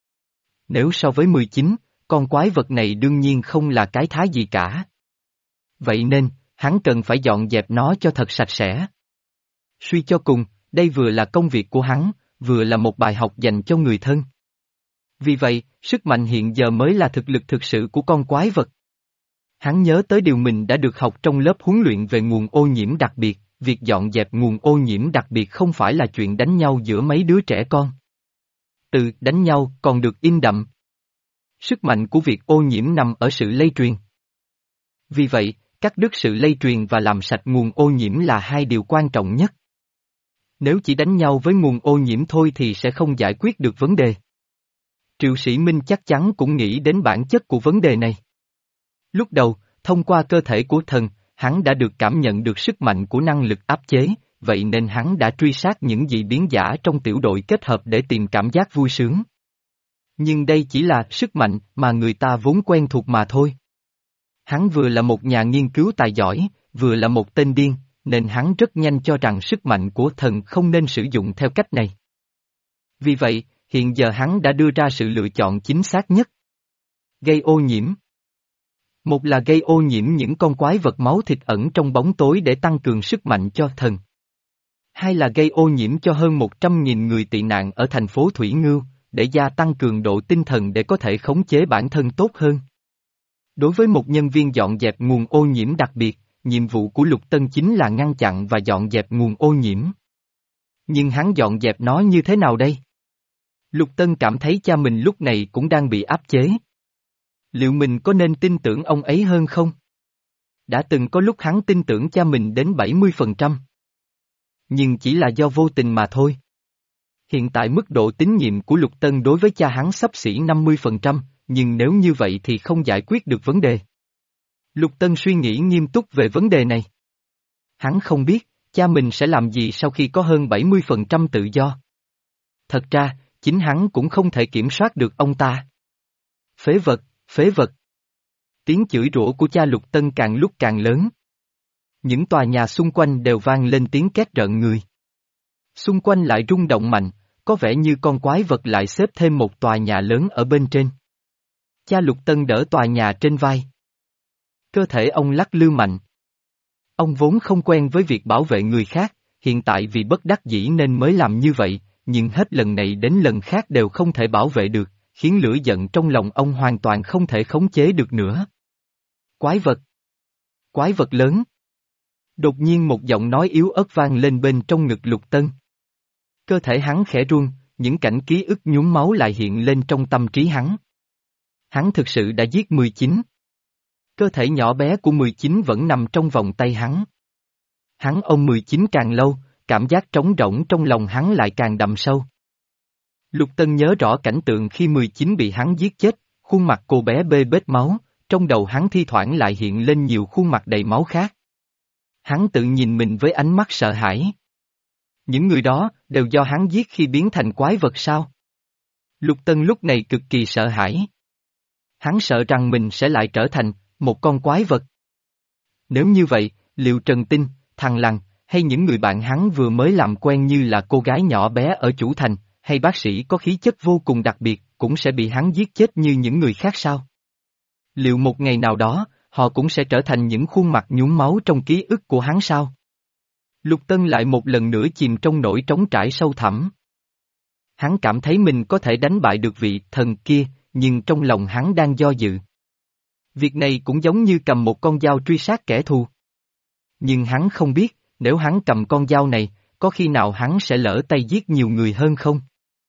Nếu so với mười chín, con quái vật này đương nhiên không là cái thá gì cả. Vậy nên, hắn cần phải dọn dẹp nó cho thật sạch sẽ. Suy cho cùng, đây vừa là công việc của hắn, vừa là một bài học dành cho người thân. Vì vậy, sức mạnh hiện giờ mới là thực lực thực sự của con quái vật. Hắn nhớ tới điều mình đã được học trong lớp huấn luyện về nguồn ô nhiễm đặc biệt, việc dọn dẹp nguồn ô nhiễm đặc biệt không phải là chuyện đánh nhau giữa mấy đứa trẻ con. Từ đánh nhau còn được in đậm. Sức mạnh của việc ô nhiễm nằm ở sự lây truyền. Vì vậy, cắt đứt sự lây truyền và làm sạch nguồn ô nhiễm là hai điều quan trọng nhất. Nếu chỉ đánh nhau với nguồn ô nhiễm thôi thì sẽ không giải quyết được vấn đề. Triệu Sĩ Minh chắc chắn cũng nghĩ đến bản chất của vấn đề này. Lúc đầu, thông qua cơ thể của thần, hắn đã được cảm nhận được sức mạnh của năng lực áp chế, vậy nên hắn đã truy sát những dị biến giả trong tiểu đội kết hợp để tìm cảm giác vui sướng. Nhưng đây chỉ là sức mạnh mà người ta vốn quen thuộc mà thôi. Hắn vừa là một nhà nghiên cứu tài giỏi, vừa là một tên điên, nên hắn rất nhanh cho rằng sức mạnh của thần không nên sử dụng theo cách này. Vì vậy, hiện giờ hắn đã đưa ra sự lựa chọn chính xác nhất. Gây ô nhiễm. Một là gây ô nhiễm những con quái vật máu thịt ẩn trong bóng tối để tăng cường sức mạnh cho thần. Hai là gây ô nhiễm cho hơn một trăm nghìn người tị nạn ở thành phố Thủy Ngưu, để gia tăng cường độ tinh thần để có thể khống chế bản thân tốt hơn. Đối với một nhân viên dọn dẹp nguồn ô nhiễm đặc biệt, nhiệm vụ của Lục Tân chính là ngăn chặn và dọn dẹp nguồn ô nhiễm. Nhưng hắn dọn dẹp nó như thế nào đây? Lục Tân cảm thấy cha mình lúc này cũng đang bị áp chế. Liệu mình có nên tin tưởng ông ấy hơn không? Đã từng có lúc hắn tin tưởng cha mình đến bảy mươi phần trăm. Nhưng chỉ là do vô tình mà thôi. Hiện tại mức độ tín nhiệm của Lục Tân đối với cha hắn xấp xỉ năm mươi phần trăm, nhưng nếu như vậy thì không giải quyết được vấn đề. Lục Tân suy nghĩ nghiêm túc về vấn đề này. Hắn không biết, cha mình sẽ làm gì sau khi có hơn bảy mươi phần trăm tự do. Thật ra, chính hắn cũng không thể kiểm soát được ông ta. Phế vật, phế vật. Tiếng chửi rủa của cha Lục Tân càng lúc càng lớn. Những tòa nhà xung quanh đều vang lên tiếng két rợn người. Xung quanh lại rung động mạnh, có vẻ như con quái vật lại xếp thêm một tòa nhà lớn ở bên trên. Cha Lục Tân đỡ tòa nhà trên vai. Cơ thể ông lắc lư mạnh. Ông vốn không quen với việc bảo vệ người khác, hiện tại vì bất đắc dĩ nên mới làm như vậy, nhưng hết lần này đến lần khác đều không thể bảo vệ được, khiến lửa giận trong lòng ông hoàn toàn không thể khống chế được nữa. Quái vật! Quái vật lớn! Đột nhiên một giọng nói yếu ớt vang lên bên trong ngực Lục Tân. Cơ thể hắn khẽ run, những cảnh ký ức nhuốm máu lại hiện lên trong tâm trí hắn. Hắn thực sự đã giết mười chín. Cơ thể nhỏ bé của mười chín vẫn nằm trong vòng tay hắn. Hắn ôm mười chín càng lâu, cảm giác trống rỗng trong lòng hắn lại càng đậm sâu. Lục Tân nhớ rõ cảnh tượng khi mười chín bị hắn giết chết, khuôn mặt cô bé bê bết máu, trong đầu hắn thi thoảng lại hiện lên nhiều khuôn mặt đầy máu khác. Hắn tự nhìn mình với ánh mắt sợ hãi. Những người đó đều do hắn giết khi biến thành quái vật sao? Lục Tân lúc này cực kỳ sợ hãi. Hắn sợ rằng mình sẽ lại trở thành một con quái vật. Nếu như vậy, liệu Trần Tinh, thằng Lằn, hay những người bạn hắn vừa mới làm quen như là cô gái nhỏ bé ở Chủ Thành, hay bác sĩ có khí chất vô cùng đặc biệt, cũng sẽ bị hắn giết chết như những người khác sao? Liệu một ngày nào đó, họ cũng sẽ trở thành những khuôn mặt nhuốm máu trong ký ức của hắn sao? Lục Tân lại một lần nữa chìm trong nỗi trống trải sâu thẳm. Hắn cảm thấy mình có thể đánh bại được vị thần kia, nhưng trong lòng hắn đang do dự. Việc này cũng giống như cầm một con dao truy sát kẻ thù. Nhưng hắn không biết, nếu hắn cầm con dao này, có khi nào hắn sẽ lỡ tay giết nhiều người hơn không?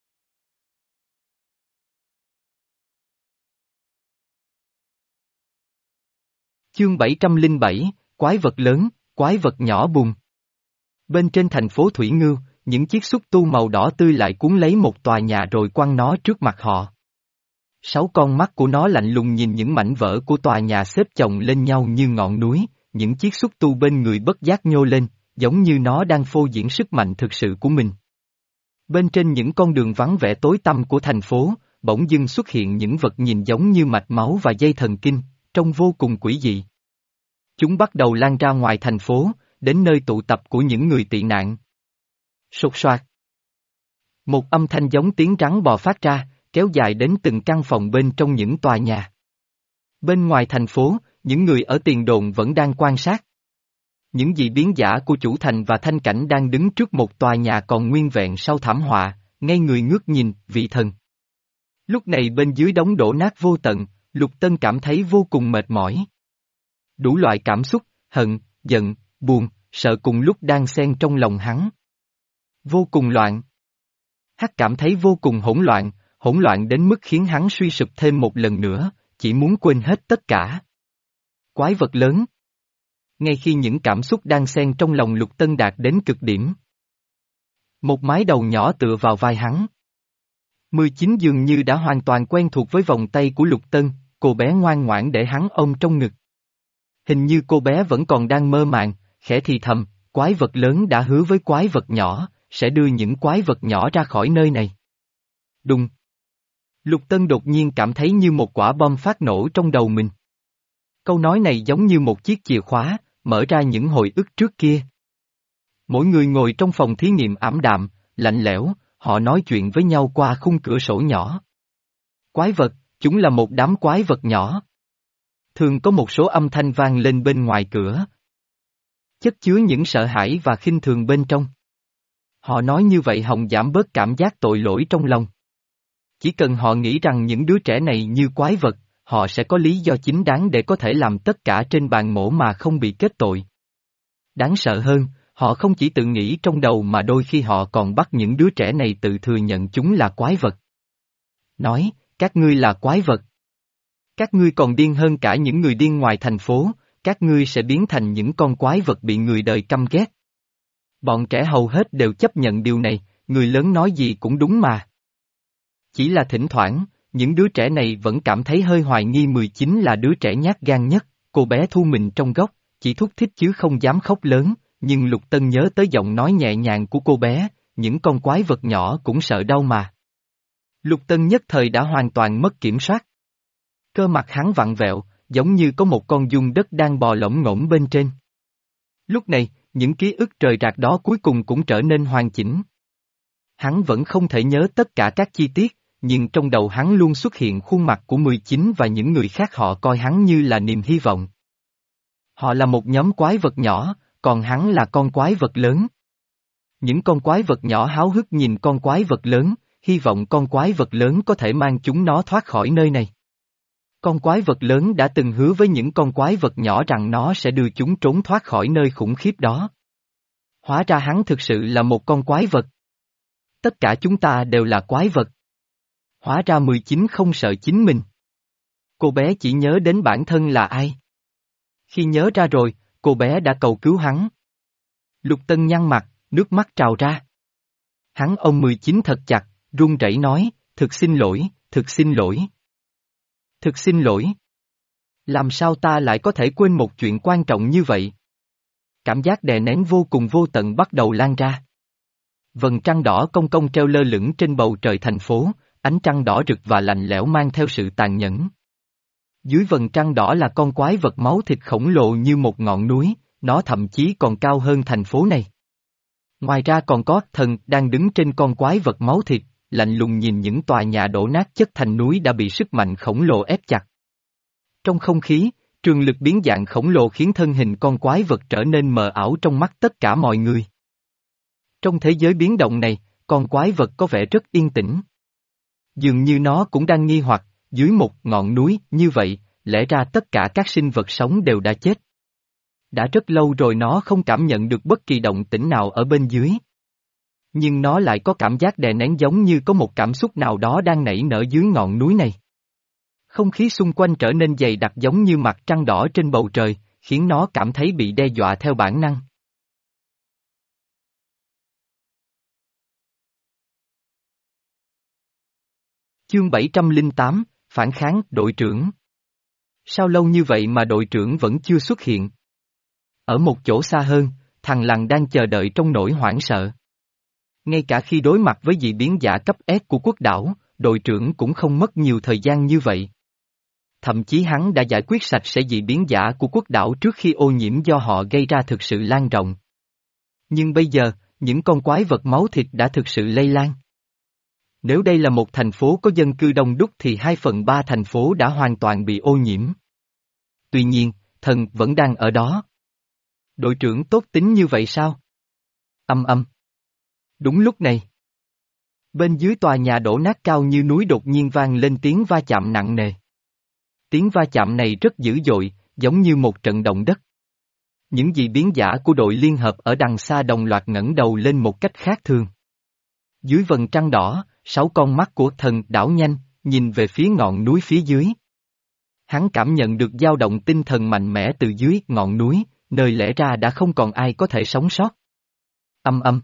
Chương bảy trăm lẻ bảy, Quái vật lớn, quái vật nhỏ bùng. Bên trên thành phố Thủy Ngưu, những chiếc xúc tu màu đỏ tươi lại cuốn lấy một tòa nhà rồi quăng nó trước mặt họ. Sáu con mắt của nó lạnh lùng nhìn những mảnh vỡ của tòa nhà xếp chồng lên nhau như ngọn núi, những chiếc xúc tu bên người bất giác nhô lên, giống như nó đang phô diễn sức mạnh thực sự của mình. Bên trên những con đường vắng vẻ tối tăm của thành phố, bỗng dưng xuất hiện những vật nhìn giống như mạch máu và dây thần kinh, trông vô cùng quỷ dị. Chúng bắt đầu lan ra ngoài thành phố, đến nơi tụ tập của những người tị nạn. Sột soạt. Một âm thanh giống tiếng rắn bò phát ra, kéo dài đến từng căn phòng bên trong những tòa nhà. Bên ngoài thành phố, những người ở tiền đồn vẫn đang quan sát. Những dị biến giả của chủ thành và thanh cảnh đang đứng trước một tòa nhà còn nguyên vẹn sau thảm họa, ngay người ngước nhìn, vị thần. Lúc này bên dưới đống đổ nát vô tận, Lục Tân cảm thấy vô cùng mệt mỏi. Đủ loại cảm xúc, hận, giận, buồn, sợ cùng lúc đang xen trong lòng hắn. Vô cùng loạn. Hắn cảm thấy vô cùng hỗn loạn, hỗn loạn đến mức khiến hắn suy sụp thêm một lần nữa, chỉ muốn quên hết tất cả. Quái vật lớn. Ngay khi những cảm xúc đang xen trong lòng Lục Tân đạt đến cực điểm. Một mái đầu nhỏ tựa vào vai hắn. mười chín dường như đã hoàn toàn quen thuộc với vòng tay của Lục Tân, cô bé ngoan ngoãn để hắn ôm trong ngực. Hình như cô bé vẫn còn đang mơ màng, khẽ thì thầm, quái vật lớn đã hứa với quái vật nhỏ, sẽ đưa những quái vật nhỏ ra khỏi nơi này. Đùng. Lục Tân đột nhiên cảm thấy như một quả bom phát nổ trong đầu mình. Câu nói này giống như một chiếc chìa khóa, mở ra những hồi ức trước kia. Mỗi người ngồi trong phòng thí nghiệm ảm đạm, lạnh lẽo, họ nói chuyện với nhau qua khung cửa sổ nhỏ. Quái vật, chúng là một đám quái vật nhỏ. Thường có một số âm thanh vang lên bên ngoài cửa. Chất chứa những sợ hãi và khinh thường bên trong. Họ nói như vậy hòng giảm bớt cảm giác tội lỗi trong lòng. Chỉ cần họ nghĩ rằng những đứa trẻ này như quái vật, họ sẽ có lý do chính đáng để có thể làm tất cả trên bàn mổ mà không bị kết tội. Đáng sợ hơn, họ không chỉ tự nghĩ trong đầu mà đôi khi họ còn bắt những đứa trẻ này tự thừa nhận chúng là quái vật. Nói, các ngươi là quái vật. Các ngươi còn điên hơn cả những người điên ngoài thành phố, các ngươi sẽ biến thành những con quái vật bị người đời căm ghét. Bọn trẻ hầu hết đều chấp nhận điều này, người lớn nói gì cũng đúng mà. Chỉ là thỉnh thoảng, những đứa trẻ này vẫn cảm thấy hơi hoài nghi mười chín là đứa trẻ nhát gan nhất, cô bé thu mình trong góc, chỉ thúc thích chứ không dám khóc lớn, nhưng Lục Tân nhớ tới giọng nói nhẹ nhàng của cô bé, những con quái vật nhỏ cũng sợ đau mà. Lục Tân nhất thời đã hoàn toàn mất kiểm soát. Cơ mặt hắn vặn vẹo, giống như có một con giun đất đang bò lổng ngỗng bên trên. Lúc này, những ký ức rời rạc đó cuối cùng cũng trở nên hoàn chỉnh. Hắn vẫn không thể nhớ tất cả các chi tiết, nhưng trong đầu hắn luôn xuất hiện khuôn mặt của mười chín và những người khác họ coi hắn như là niềm hy vọng. Họ là một nhóm quái vật nhỏ, còn hắn là con quái vật lớn. Những con quái vật nhỏ háo hức nhìn con quái vật lớn, hy vọng con quái vật lớn có thể mang chúng nó thoát khỏi nơi này. Con quái vật lớn đã từng hứa với những con quái vật nhỏ rằng nó sẽ đưa chúng trốn thoát khỏi nơi khủng khiếp đó. Hóa ra hắn thực sự là một con quái vật. Tất cả chúng ta đều là quái vật. Hóa ra mười chín không sợ chính mình. Cô bé chỉ nhớ đến bản thân là ai. Khi nhớ ra rồi, cô bé đã cầu cứu hắn. Lục Tân nhăn mặt, nước mắt trào ra. Hắn ôm mười chín thật chặt, run rẩy nói, thực xin lỗi, thực xin lỗi. Thực xin lỗi. Làm sao ta lại có thể quên một chuyện quan trọng như vậy? Cảm giác đè nén vô cùng vô tận bắt đầu lan ra. Vầng trăng đỏ cong cong treo lơ lửng trên bầu trời thành phố, ánh trăng đỏ rực và lạnh lẽo mang theo sự tàn nhẫn. Dưới vầng trăng đỏ là con quái vật máu thịt khổng lồ như một ngọn núi, nó thậm chí còn cao hơn thành phố này. Ngoài ra còn có thần đang đứng trên con quái vật máu thịt, lạnh lùng nhìn những tòa nhà đổ nát chất thành núi đã bị sức mạnh khổng lồ ép chặt. Trong không khí, trường lực biến dạng khổng lồ khiến thân hình con quái vật trở nên mờ ảo trong mắt tất cả mọi người. Trong thế giới biến động này, con quái vật có vẻ rất yên tĩnh. Dường như nó cũng đang nghi hoặc, dưới một ngọn núi như vậy, lẽ ra tất cả các sinh vật sống đều đã chết. Đã rất lâu rồi nó không cảm nhận được bất kỳ động tĩnh nào ở bên dưới. Nhưng nó lại có cảm giác đè nén giống như có một cảm xúc nào đó đang nảy nở dưới ngọn núi này. Không khí xung quanh trở nên dày đặc giống như mặt trăng đỏ trên bầu trời, khiến nó cảm thấy bị đe dọa theo bản năng. Chương bảy trăm lẻ tám, Phản kháng, đội trưởng. Sao lâu như vậy mà đội trưởng vẫn chưa xuất hiện? Ở một chỗ xa hơn, thằng Lằn đang chờ đợi trong nỗi hoảng sợ. Ngay cả khi đối mặt với dị biến giả cấp S của quốc đảo, đội trưởng cũng không mất nhiều thời gian như vậy. Thậm chí hắn đã giải quyết sạch sẽ dị biến giả của quốc đảo trước khi ô nhiễm do họ gây ra thực sự lan rộng. Nhưng bây giờ, những con quái vật máu thịt đã thực sự lây lan. Nếu đây là một thành phố có dân cư đông đúc thì hai phần ba thành phố đã hoàn toàn bị ô nhiễm. Tuy nhiên, thần vẫn đang ở đó. Đội trưởng tốt tính như vậy sao? Âm âm. Đúng lúc này. Bên dưới tòa nhà đổ nát cao như núi đột nhiên vang lên tiếng va chạm nặng nề. Tiếng va chạm này rất dữ dội, giống như một trận động đất. Những dị biến giả của đội liên hợp ở đằng xa đồng loạt ngẩng đầu lên một cách khác thường. Dưới vầng trăng đỏ, sáu con mắt của thần đảo nhanh, nhìn về phía ngọn núi phía dưới. Hắn cảm nhận được dao động tinh thần mạnh mẽ từ dưới ngọn núi, nơi lẽ ra đã không còn ai có thể sống sót. Âm âm.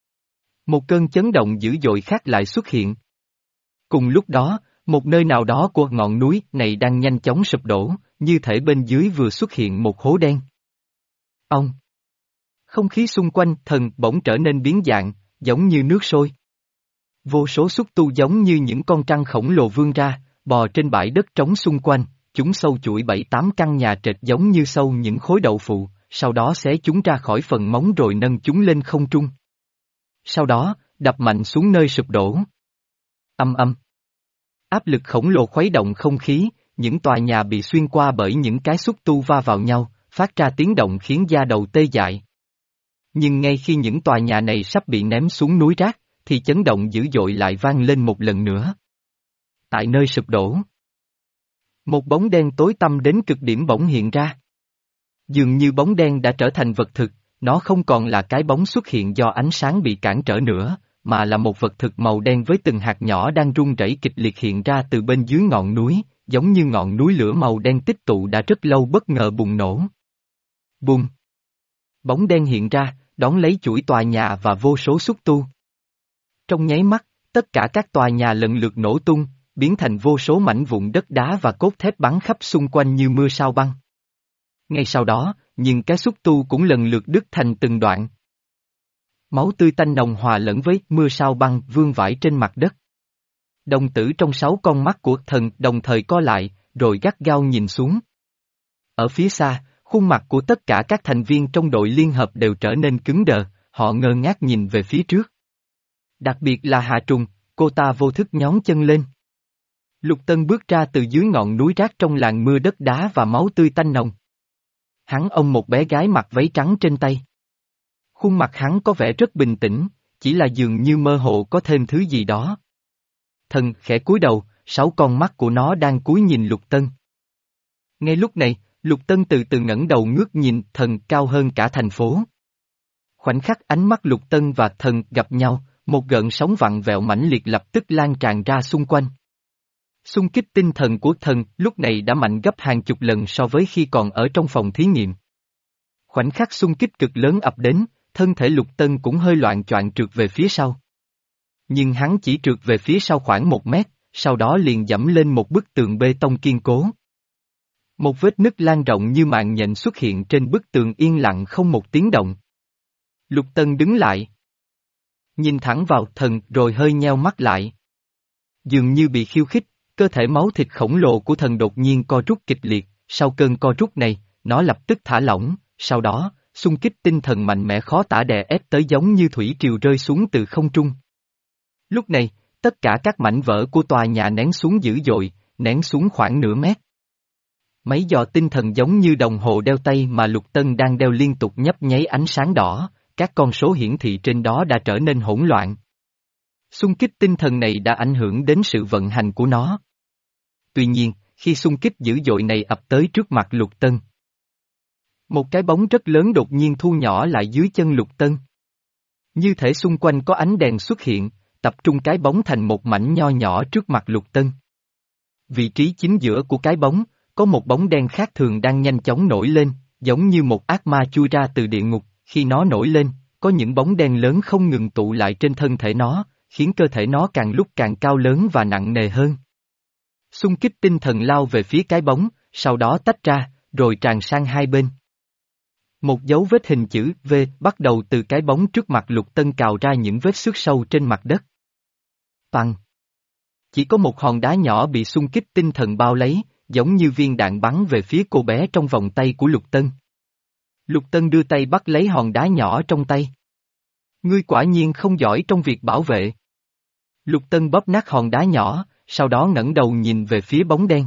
Một cơn chấn động dữ dội khác lại xuất hiện. Cùng lúc đó, một nơi nào đó của ngọn núi này đang nhanh chóng sụp đổ, như thể bên dưới vừa xuất hiện một hố đen. Ông. Không khí xung quanh thần bỗng trở nên biến dạng, giống như nước sôi. Vô số xúc tu giống như những con trăng khổng lồ vươn ra, bò trên bãi đất trống xung quanh, chúng sâu chuỗi bảy tám căn nhà trệt giống như sâu những khối đậu phụ, sau đó xé chúng ra khỏi phần móng rồi nâng chúng lên không trung. Sau đó, đập mạnh xuống nơi sụp đổ. Âm âm. Áp lực khổng lồ khuấy động không khí, những tòa nhà bị xuyên qua bởi những cái xúc tu va vào nhau, phát ra tiếng động khiến da đầu tê dại. Nhưng ngay khi những tòa nhà này sắp bị ném xuống núi rác, thì chấn động dữ dội lại vang lên một lần nữa. Tại nơi sụp đổ, một bóng đen tối tăm đến cực điểm bỗng hiện ra. Dường như bóng đen đã trở thành vật thực, nó không còn là cái bóng xuất hiện do ánh sáng bị cản trở nữa, mà là một vật thực màu đen với từng hạt nhỏ đang rung rẩy kịch liệt hiện ra từ bên dưới ngọn núi, giống như ngọn núi lửa màu đen tích tụ đã rất lâu bất ngờ bùng nổ. Bùng! Bóng đen hiện ra, đón lấy chuỗi tòa nhà và vô số xúc tu. Trong nháy mắt, tất cả các tòa nhà lần lượt nổ tung, biến thành vô số mảnh vụn đất đá và cốt thép bắn khắp xung quanh như mưa sao băng. Ngay sau đó, những cái xúc tu cũng lần lượt đứt thành từng đoạn. Máu tươi tanh nồng hòa lẫn với mưa sao băng vương vãi trên mặt đất. Đồng tử trong sáu con mắt của thần đồng thời co lại, rồi gắt gao nhìn xuống. Ở phía xa, khuôn mặt của tất cả các thành viên trong đội liên hợp đều trở nên cứng đờ, họ ngơ ngác nhìn về phía trước. Đặc biệt là Hạ Trùng, cô ta vô thức nhón chân lên. Lục Tân bước ra từ dưới ngọn núi rác trong làn mưa đất đá và máu tươi tanh nồng. Hắn ôm một bé gái mặc váy trắng trên tay. Khuôn mặt hắn có vẻ rất bình tĩnh, chỉ là dường như mơ hồ có thêm thứ gì đó. Thần khẽ cúi đầu, sáu con mắt của nó đang cúi nhìn Lục Tân. Ngay lúc này, Lục Tân từ từ ngẩng đầu ngước nhìn thần cao hơn cả thành phố. Khoảnh khắc ánh mắt Lục Tân và thần gặp nhau, một gợn sóng vặn vẹo mãnh liệt lập tức lan tràn ra xung quanh. Xung kích tinh thần của thần lúc này đã mạnh gấp hàng chục lần so với khi còn ở trong phòng thí nghiệm. Khoảnh khắc xung kích cực lớn ập đến, thân thể Lục Tân cũng hơi loạng choạng trượt về phía sau. Nhưng hắn chỉ trượt về phía sau khoảng một mét, sau đó liền dẫm lên một bức tường bê tông kiên cố. Một vết nứt lan rộng như mạng nhện xuất hiện trên bức tường yên lặng không một tiếng động. Lục Tân đứng lại. Nhìn thẳng vào thần rồi hơi nheo mắt lại. Dường như bị khiêu khích, cơ thể máu thịt khổng lồ của thần đột nhiên co rút kịch liệt, sau cơn co rút này, nó lập tức thả lỏng, sau đó, xung kích tinh thần mạnh mẽ khó tả đè ép tới giống như thủy triều rơi xuống từ không trung. Lúc này, tất cả các mảnh vỡ của tòa nhà nén xuống dữ dội, nén xuống khoảng nửa mét. Mấy giò tinh thần giống như đồng hồ đeo tay mà Lục Tân đang đeo liên tục nhấp nháy ánh sáng đỏ, các con số hiển thị trên đó đã trở nên hỗn loạn. Xung kích tinh thần này đã ảnh hưởng đến sự vận hành của nó. Tuy nhiên, khi xung kích dữ dội này ập tới trước mặt Lục Tân, một cái bóng rất lớn đột nhiên thu nhỏ lại dưới chân Lục Tân. Như thể xung quanh có ánh đèn xuất hiện, tập trung cái bóng thành một mảnh nho nhỏ trước mặt Lục Tân. Vị trí chính giữa của cái bóng, có một bóng đen khác thường đang nhanh chóng nổi lên, giống như một ác ma chui ra từ địa ngục, khi nó nổi lên, có những bóng đen lớn không ngừng tụ lại trên thân thể nó, khiến cơ thể nó càng lúc càng cao lớn và nặng nề hơn. Xung kích tinh thần lao về phía cái bóng, sau đó tách ra, rồi tràn sang hai bên. Một dấu vết hình chữ V bắt đầu từ cái bóng trước mặt Lục Tân cào ra những vết xước sâu trên mặt đất. Bằng. Chỉ có một hòn đá nhỏ bị xung kích tinh thần bao lấy, giống như viên đạn bắn về phía cô bé trong vòng tay của Lục Tân. Lục Tân đưa tay bắt lấy hòn đá nhỏ trong tay. Ngươi quả nhiên không giỏi trong việc bảo vệ. Lục Tân bóp nát hòn đá nhỏ, sau đó ngẩng đầu nhìn về phía bóng đen.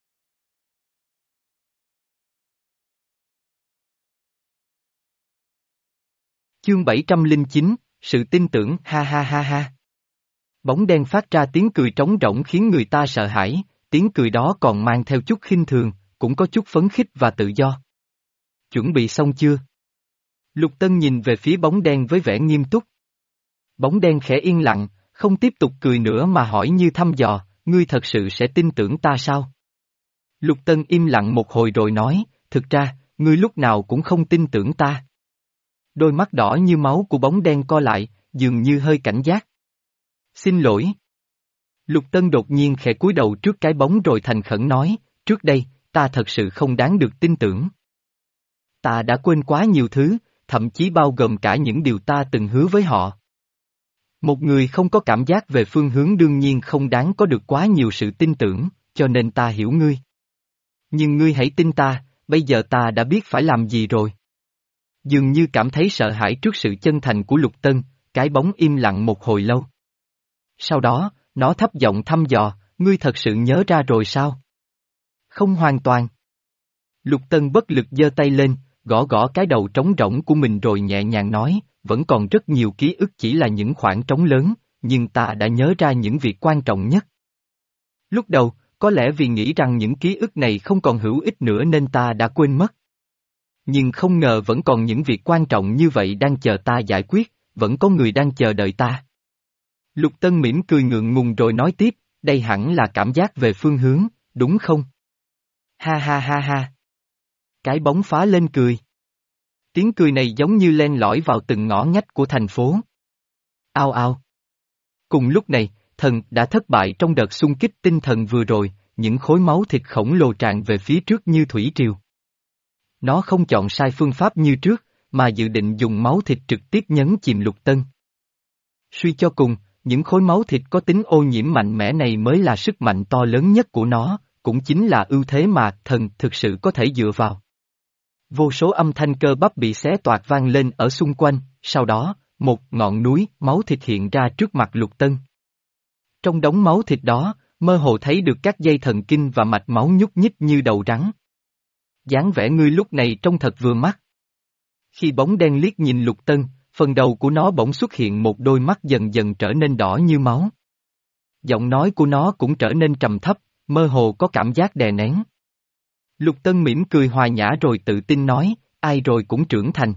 Chương bảy trăm lẻ chín, sự tin tưởng, ha ha ha ha. Bóng đen phát ra tiếng cười trống rỗng khiến người ta sợ hãi, tiếng cười đó còn mang theo chút khinh thường, cũng có chút phấn khích và tự do. Chuẩn bị xong chưa? Lục Tân nhìn về phía bóng đen với vẻ nghiêm túc. Bóng đen khẽ yên lặng, không tiếp tục cười nữa mà hỏi như thăm dò, ngươi thật sự sẽ tin tưởng ta sao? Lục Tân im lặng một hồi rồi nói, thực ra, ngươi lúc nào cũng không tin tưởng ta. Đôi mắt đỏ như máu của bóng đen co lại, dường như hơi cảnh giác. Xin lỗi. Lục Tân đột nhiên khẽ cúi đầu trước cái bóng rồi thành khẩn nói, trước đây, ta thật sự không đáng được tin tưởng. Ta đã quên quá nhiều thứ, thậm chí bao gồm cả những điều ta từng hứa với họ. Một người không có cảm giác về phương hướng đương nhiên không đáng có được quá nhiều sự tin tưởng, cho nên ta hiểu ngươi. Nhưng ngươi hãy tin ta, bây giờ ta đã biết phải làm gì rồi. Dường như cảm thấy sợ hãi trước sự chân thành của Lục Tân, cái bóng im lặng một hồi lâu. Sau đó, nó thấp giọng thăm dò, ngươi thật sự nhớ ra rồi sao? Không hoàn toàn. Lục Tân bất lực giơ tay lên, gõ gõ cái đầu trống rỗng của mình rồi nhẹ nhàng nói, vẫn còn rất nhiều ký ức chỉ là những khoảng trống lớn, nhưng ta đã nhớ ra những việc quan trọng nhất. Lúc đầu, có lẽ vì nghĩ rằng những ký ức này không còn hữu ích nữa nên ta đã quên mất. Nhưng không ngờ vẫn còn những việc quan trọng như vậy đang chờ ta giải quyết, vẫn có người đang chờ đợi ta. Lục Tân mỉm cười ngượng ngùng rồi nói tiếp, đây hẳn là cảm giác về phương hướng, đúng không? Ha ha ha ha. Cái bóng phá lên cười. Tiếng cười này giống như len lỏi vào từng ngõ ngách của thành phố. Ao ao. Cùng lúc này, thần đã thất bại trong đợt xung kích tinh thần vừa rồi, những khối máu thịt khổng lồ tràn về phía trước như thủy triều. Nó không chọn sai phương pháp như trước, mà dự định dùng máu thịt trực tiếp nhấn chìm Lục Tân. Suy cho cùng, những khối máu thịt có tính ô nhiễm mạnh mẽ này mới là sức mạnh to lớn nhất của nó, cũng chính là ưu thế mà thần thực sự có thể dựa vào. Vô số âm thanh cơ bắp bị xé toạc vang lên ở xung quanh, sau đó, một ngọn núi máu thịt hiện ra trước mặt Lục Tân. Trong đống máu thịt đó, mơ hồ thấy được các dây thần kinh và mạch máu nhúc nhích như đầu rắn. Dáng vẻ ngươi lúc này trông thật vừa mắt. Khi bóng đen liếc nhìn Lục Tân, phần đầu của nó bỗng xuất hiện một đôi mắt dần dần trở nên đỏ như máu. Giọng nói của nó cũng trở nên trầm thấp, mơ hồ có cảm giác đè nén. Lục Tân mỉm cười hòa nhã rồi tự tin nói, ai rồi cũng trưởng thành.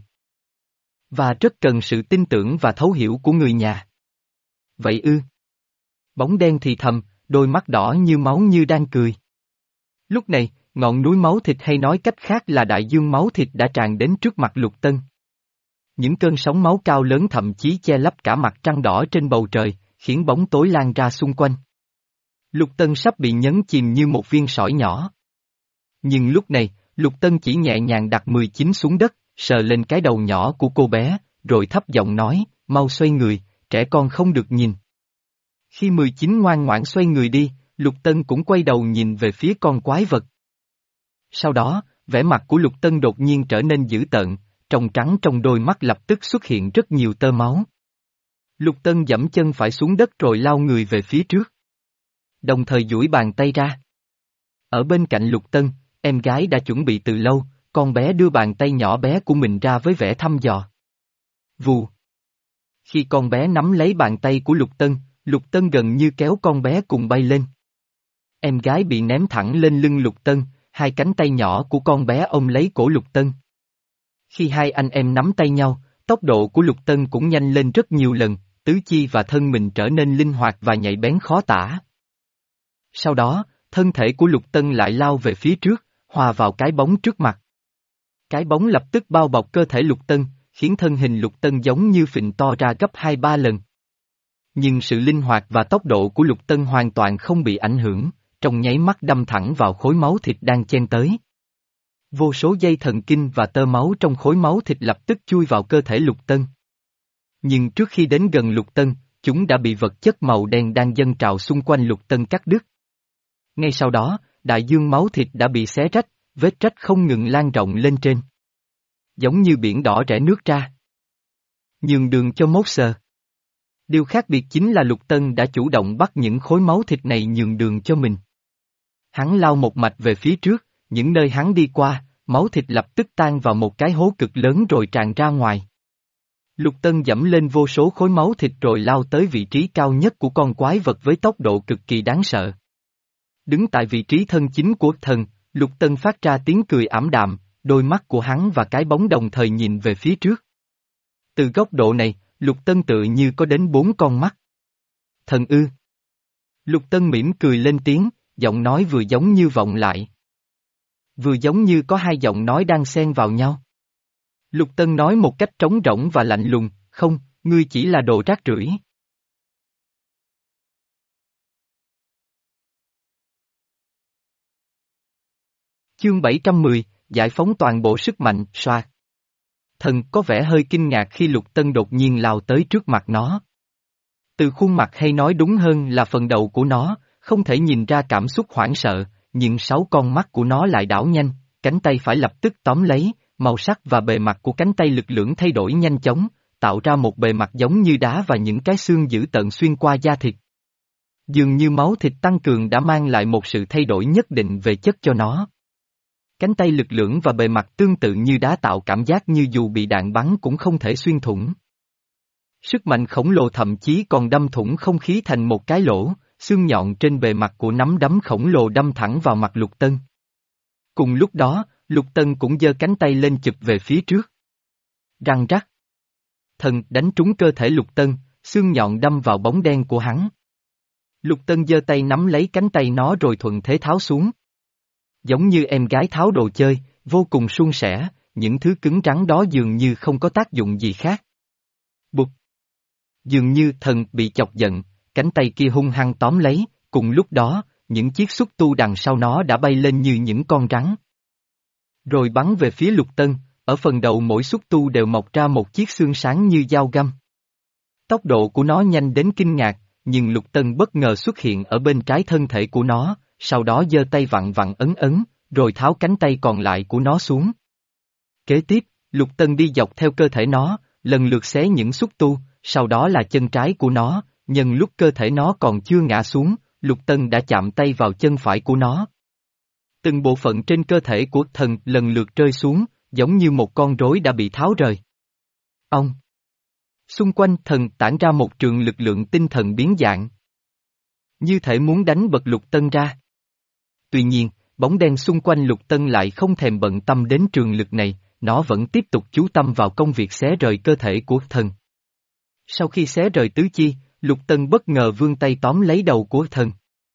Và rất cần sự tin tưởng và thấu hiểu của người nhà. Vậy ư? Bóng đen thì thầm, đôi mắt đỏ như máu như đang cười. Lúc này, ngọn núi máu thịt hay nói cách khác là đại dương máu thịt đã tràn đến trước mặt Lục Tân. Những cơn sóng máu cao lớn thậm chí che lấp cả mặt trăng đỏ trên bầu trời, khiến bóng tối lan ra xung quanh. Lục Tân sắp bị nhấn chìm như một viên sỏi nhỏ. Nhưng lúc này, Lục Tân chỉ nhẹ nhàng đặt mười chín xuống đất, sờ lên cái đầu nhỏ của cô bé, rồi thấp giọng nói, mau xoay người, trẻ con không được nhìn. Khi mười chín ngoan ngoãn xoay người đi, Lục Tân cũng quay đầu nhìn về phía con quái vật. Sau đó, vẻ mặt của Lục Tân đột nhiên trở nên dữ tợn, trong trắng trong đôi mắt lập tức xuất hiện rất nhiều tơ máu. Lục Tân giẫm chân phải xuống đất rồi lao người về phía trước. Đồng thời duỗi bàn tay ra. Ở bên cạnh Lục Tân, em gái đã chuẩn bị từ lâu, con bé đưa bàn tay nhỏ bé của mình ra với vẻ thăm dò. Vù. Khi con bé nắm lấy bàn tay của Lục Tân, Lục Tân gần như kéo con bé cùng bay lên. Em gái bị ném thẳng lên lưng Lục Tân, hai cánh tay nhỏ của con bé ôm lấy cổ Lục Tân. Khi hai anh em nắm tay nhau, tốc độ của Lục Tân cũng nhanh lên rất nhiều lần, tứ chi và thân mình trở nên linh hoạt và nhạy bén khó tả. Sau đó, thân thể của Lục Tân lại lao về phía trước, hòa vào cái bóng trước mặt. Cái bóng lập tức bao bọc cơ thể Lục Tân, khiến thân hình Lục Tân giống như phình to ra gấp hai ba lần. Nhưng sự linh hoạt và tốc độ của Lục Tân hoàn toàn không bị ảnh hưởng, trong nháy mắt đâm thẳng vào khối máu thịt đang chen tới. Vô số dây thần kinh và tơ máu trong khối máu thịt lập tức chui vào cơ thể Lục Tân. Nhưng trước khi đến gần Lục Tân, chúng đã bị vật chất màu đen đang dâng trào xung quanh Lục Tân cắt đứt. Ngay sau đó, đại dương máu thịt đã bị xé rách, vết rách không ngừng lan rộng lên trên. Giống như biển đỏ rẽ nước ra. Nhường đường cho Moses. Điều khác biệt chính là Lục Tân đã chủ động bắt những khối máu thịt này nhường đường cho mình. Hắn lao một mạch về phía trước, những nơi hắn đi qua, máu thịt lập tức tan vào một cái hố cực lớn rồi tràn ra ngoài. Lục Tân dẫm lên vô số khối máu thịt rồi lao tới vị trí cao nhất của con quái vật với tốc độ cực kỳ đáng sợ. Đứng tại vị trí thân chính của thần, Lục Tân phát ra tiếng cười ảm đạm, đôi mắt của hắn và cái bóng đồng thời nhìn về phía trước. Từ góc độ này, Lục Tân tự như có đến bốn con mắt. Thần ư. Lục Tân mỉm cười lên tiếng, giọng nói vừa giống như vọng lại. Vừa giống như có hai giọng nói đang xen vào nhau. Lục Tân nói một cách trống rỗng và lạnh lùng, không, ngươi chỉ là đồ rác rưởi. Chương bảy trăm mười, giải phóng toàn bộ sức mạnh, xoa. Thần có vẻ hơi kinh ngạc khi Lục Tân đột nhiên lao tới trước mặt nó. Từ khuôn mặt hay nói đúng hơn là phần đầu của nó, không thể nhìn ra cảm xúc hoảng sợ, nhưng sáu con mắt của nó lại đảo nhanh, cánh tay phải lập tức tóm lấy, màu sắc và bề mặt của cánh tay lực lưỡng thay đổi nhanh chóng, tạo ra một bề mặt giống như đá và những cái xương dữ tợn xuyên qua da thịt. Dường như máu thịt tăng cường đã mang lại một sự thay đổi nhất định về chất cho nó. Cánh tay lực lưỡng và bề mặt tương tự như đá tạo cảm giác như dù bị đạn bắn cũng không thể xuyên thủng. Sức mạnh khổng lồ thậm chí còn đâm thủng không khí thành một cái lỗ, xương nhọn trên bề mặt của nắm đấm khổng lồ đâm thẳng vào mặt Lục Tân. Cùng lúc đó, Lục Tân cũng giơ cánh tay lên chụp về phía trước. Răng rắc. Thần đánh trúng cơ thể Lục Tân, xương nhọn đâm vào bóng đen của hắn. Lục Tân giơ tay nắm lấy cánh tay nó rồi thuận thế tháo xuống. Giống như em gái tháo đồ chơi, vô cùng suôn sẻ, những thứ cứng rắn đó dường như không có tác dụng gì khác. Bụt! Dường như thần bị chọc giận, cánh tay kia hung hăng tóm lấy, cùng lúc đó, những chiếc xúc tu đằng sau nó đã bay lên như những con rắn. Rồi bắn về phía Lục Tân, ở phần đầu mỗi xúc tu đều mọc ra một chiếc xương sáng như dao găm. Tốc độ của nó nhanh đến kinh ngạc, nhưng Lục Tân bất ngờ xuất hiện ở bên trái thân thể của nó, sau đó giơ tay vặn vặn ấn ấn, rồi tháo cánh tay còn lại của nó xuống. Kế tiếp, Lục Tân đi dọc theo cơ thể nó, lần lượt xé những xúc tu, sau đó là chân trái của nó, nhân lúc cơ thể nó còn chưa ngã xuống, Lục Tân đã chạm tay vào chân phải của nó. Từng bộ phận trên cơ thể của thần lần lượt rơi xuống, giống như một con rối đã bị tháo rời. Ông! Xung quanh thần tản ra một trường lực lượng tinh thần biến dạng. Như thể muốn đánh bật Lục Tân ra. Tuy nhiên, bóng đen xung quanh Lục Tân lại không thèm bận tâm đến trường lực này, nó vẫn tiếp tục chú tâm vào công việc xé rời cơ thể của thần. Sau khi xé rời tứ chi, Lục Tân bất ngờ vươn tay tóm lấy đầu của thần.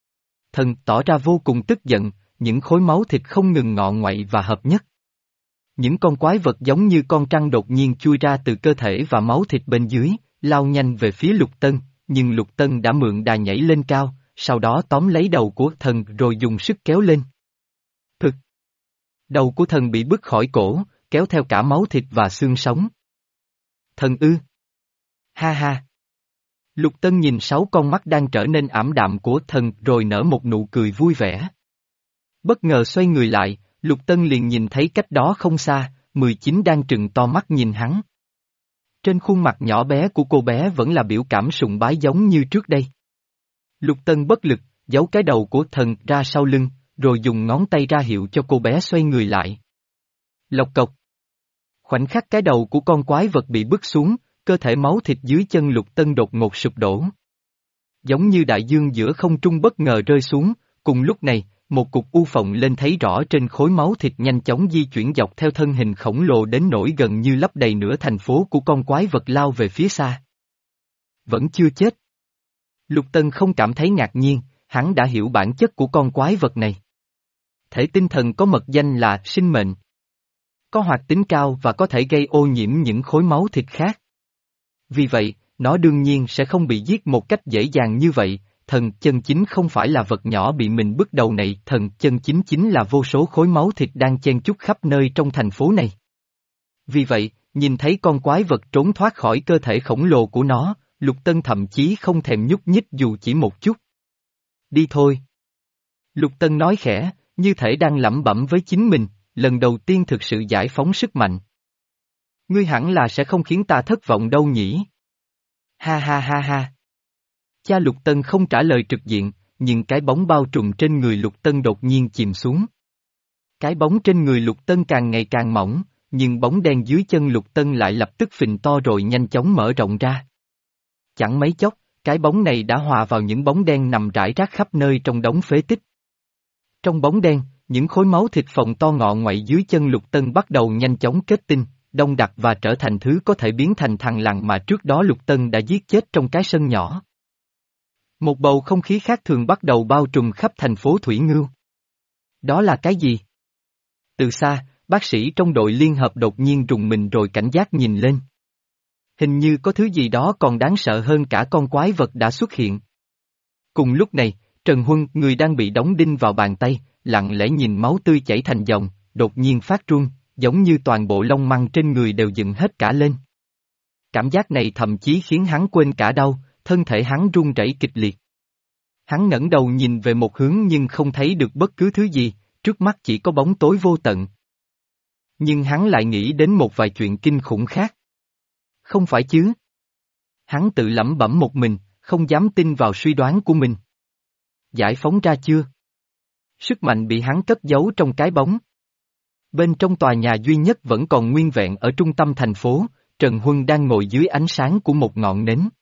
Thần tỏ ra vô cùng tức giận, những khối máu thịt không ngừng ngọ ngoậy và hợp nhất. Những con quái vật giống như con trăng đột nhiên chui ra từ cơ thể và máu thịt bên dưới, lao nhanh về phía Lục Tân, nhưng Lục Tân đã mượn đà nhảy lên cao, sau đó tóm lấy đầu của thần rồi dùng sức kéo lên. Thực! Đầu của thần bị bứt khỏi cổ, kéo theo cả máu thịt và xương sống. Thần ư! Ha ha! Lục Tân nhìn sáu con mắt đang trở nên ảm đạm của thần rồi nở một nụ cười vui vẻ. Bất ngờ xoay người lại, Lục Tân liền nhìn thấy cách đó không xa, mười chín đang trừng to mắt nhìn hắn. Trên khuôn mặt nhỏ bé của cô bé vẫn là biểu cảm sùng bái giống như trước đây. Lục Tân bất lực, giấu cái đầu của thần ra sau lưng, rồi dùng ngón tay ra hiệu cho cô bé xoay người lại. Lộc cộc. Khoảnh khắc cái đầu của con quái vật bị bứt xuống, cơ thể máu thịt dưới chân Lục Tân đột ngột sụp đổ. Giống như đại dương giữa không trung bất ngờ rơi xuống, cùng lúc này, một cục u phồng lên thấy rõ trên khối máu thịt nhanh chóng di chuyển dọc theo thân hình khổng lồ đến nỗi gần như lấp đầy nửa thành phố của con quái vật lao về phía xa. Vẫn chưa chết. Lục Tân không cảm thấy ngạc nhiên, hắn đã hiểu bản chất của con quái vật này. Thể tinh thần có mật danh là sinh mệnh. Có hoạt tính cao và có thể gây ô nhiễm những khối máu thịt khác. Vì vậy, nó đương nhiên sẽ không bị giết một cách dễ dàng như vậy. Thần chân chính không phải là vật nhỏ bị mình bứt đầu này, thần chân chính chính là vô số khối máu thịt đang chen chúc khắp nơi trong thành phố này. Vì vậy, nhìn thấy con quái vật trốn thoát khỏi cơ thể khổng lồ của nó, Lục Tân thậm chí không thèm nhúc nhích dù chỉ một chút. Đi thôi. Lục Tân nói khẽ, như thể đang lẩm bẩm với chính mình, lần đầu tiên thực sự giải phóng sức mạnh. Ngươi hẳn là sẽ không khiến ta thất vọng đâu nhỉ? Ha ha ha ha. Cha Lục Tân không trả lời trực diện, nhưng cái bóng bao trùm trên người Lục Tân đột nhiên chìm xuống. Cái bóng trên người Lục Tân càng ngày càng mỏng, nhưng bóng đen dưới chân Lục Tân lại lập tức phình to rồi nhanh chóng mở rộng ra. Chẳng mấy chốc, cái bóng này đã hòa vào những bóng đen nằm rải rác khắp nơi trong đống phế tích. Trong bóng đen, những khối máu thịt phồng to ngọ ngoại dưới chân Lục Tân bắt đầu nhanh chóng kết tinh, đông đặc và trở thành thứ có thể biến thành thằn lằn mà trước đó Lục Tân đã giết chết trong cái sân nhỏ. Một bầu không khí khác thường bắt đầu bao trùm khắp thành phố Thủy Ngưu. Đó là cái gì? Từ xa, bác sĩ trong đội liên hợp đột nhiên rùng mình rồi cảnh giác nhìn lên. Hình như có thứ gì đó còn đáng sợ hơn cả con quái vật đã xuất hiện. Cùng lúc này, Trần Huân, người đang bị đóng đinh vào bàn tay, lặng lẽ nhìn máu tươi chảy thành dòng, đột nhiên phát run, giống như toàn bộ lông măng trên người đều dựng hết cả lên. Cảm giác này thậm chí khiến hắn quên cả đau, thân thể hắn run rẩy kịch liệt. Hắn ngẩng đầu nhìn về một hướng nhưng không thấy được bất cứ thứ gì, trước mắt chỉ có bóng tối vô tận. Nhưng hắn lại nghĩ đến một vài chuyện kinh khủng khác. Không phải chứ? Hắn tự lẩm bẩm một mình, không dám tin vào suy đoán của mình. Giải phóng ra chưa? Sức mạnh bị hắn cất giấu trong cái bóng. Bên trong tòa nhà duy nhất vẫn còn nguyên vẹn ở trung tâm thành phố, Trần Huân đang ngồi dưới ánh sáng của một ngọn nến.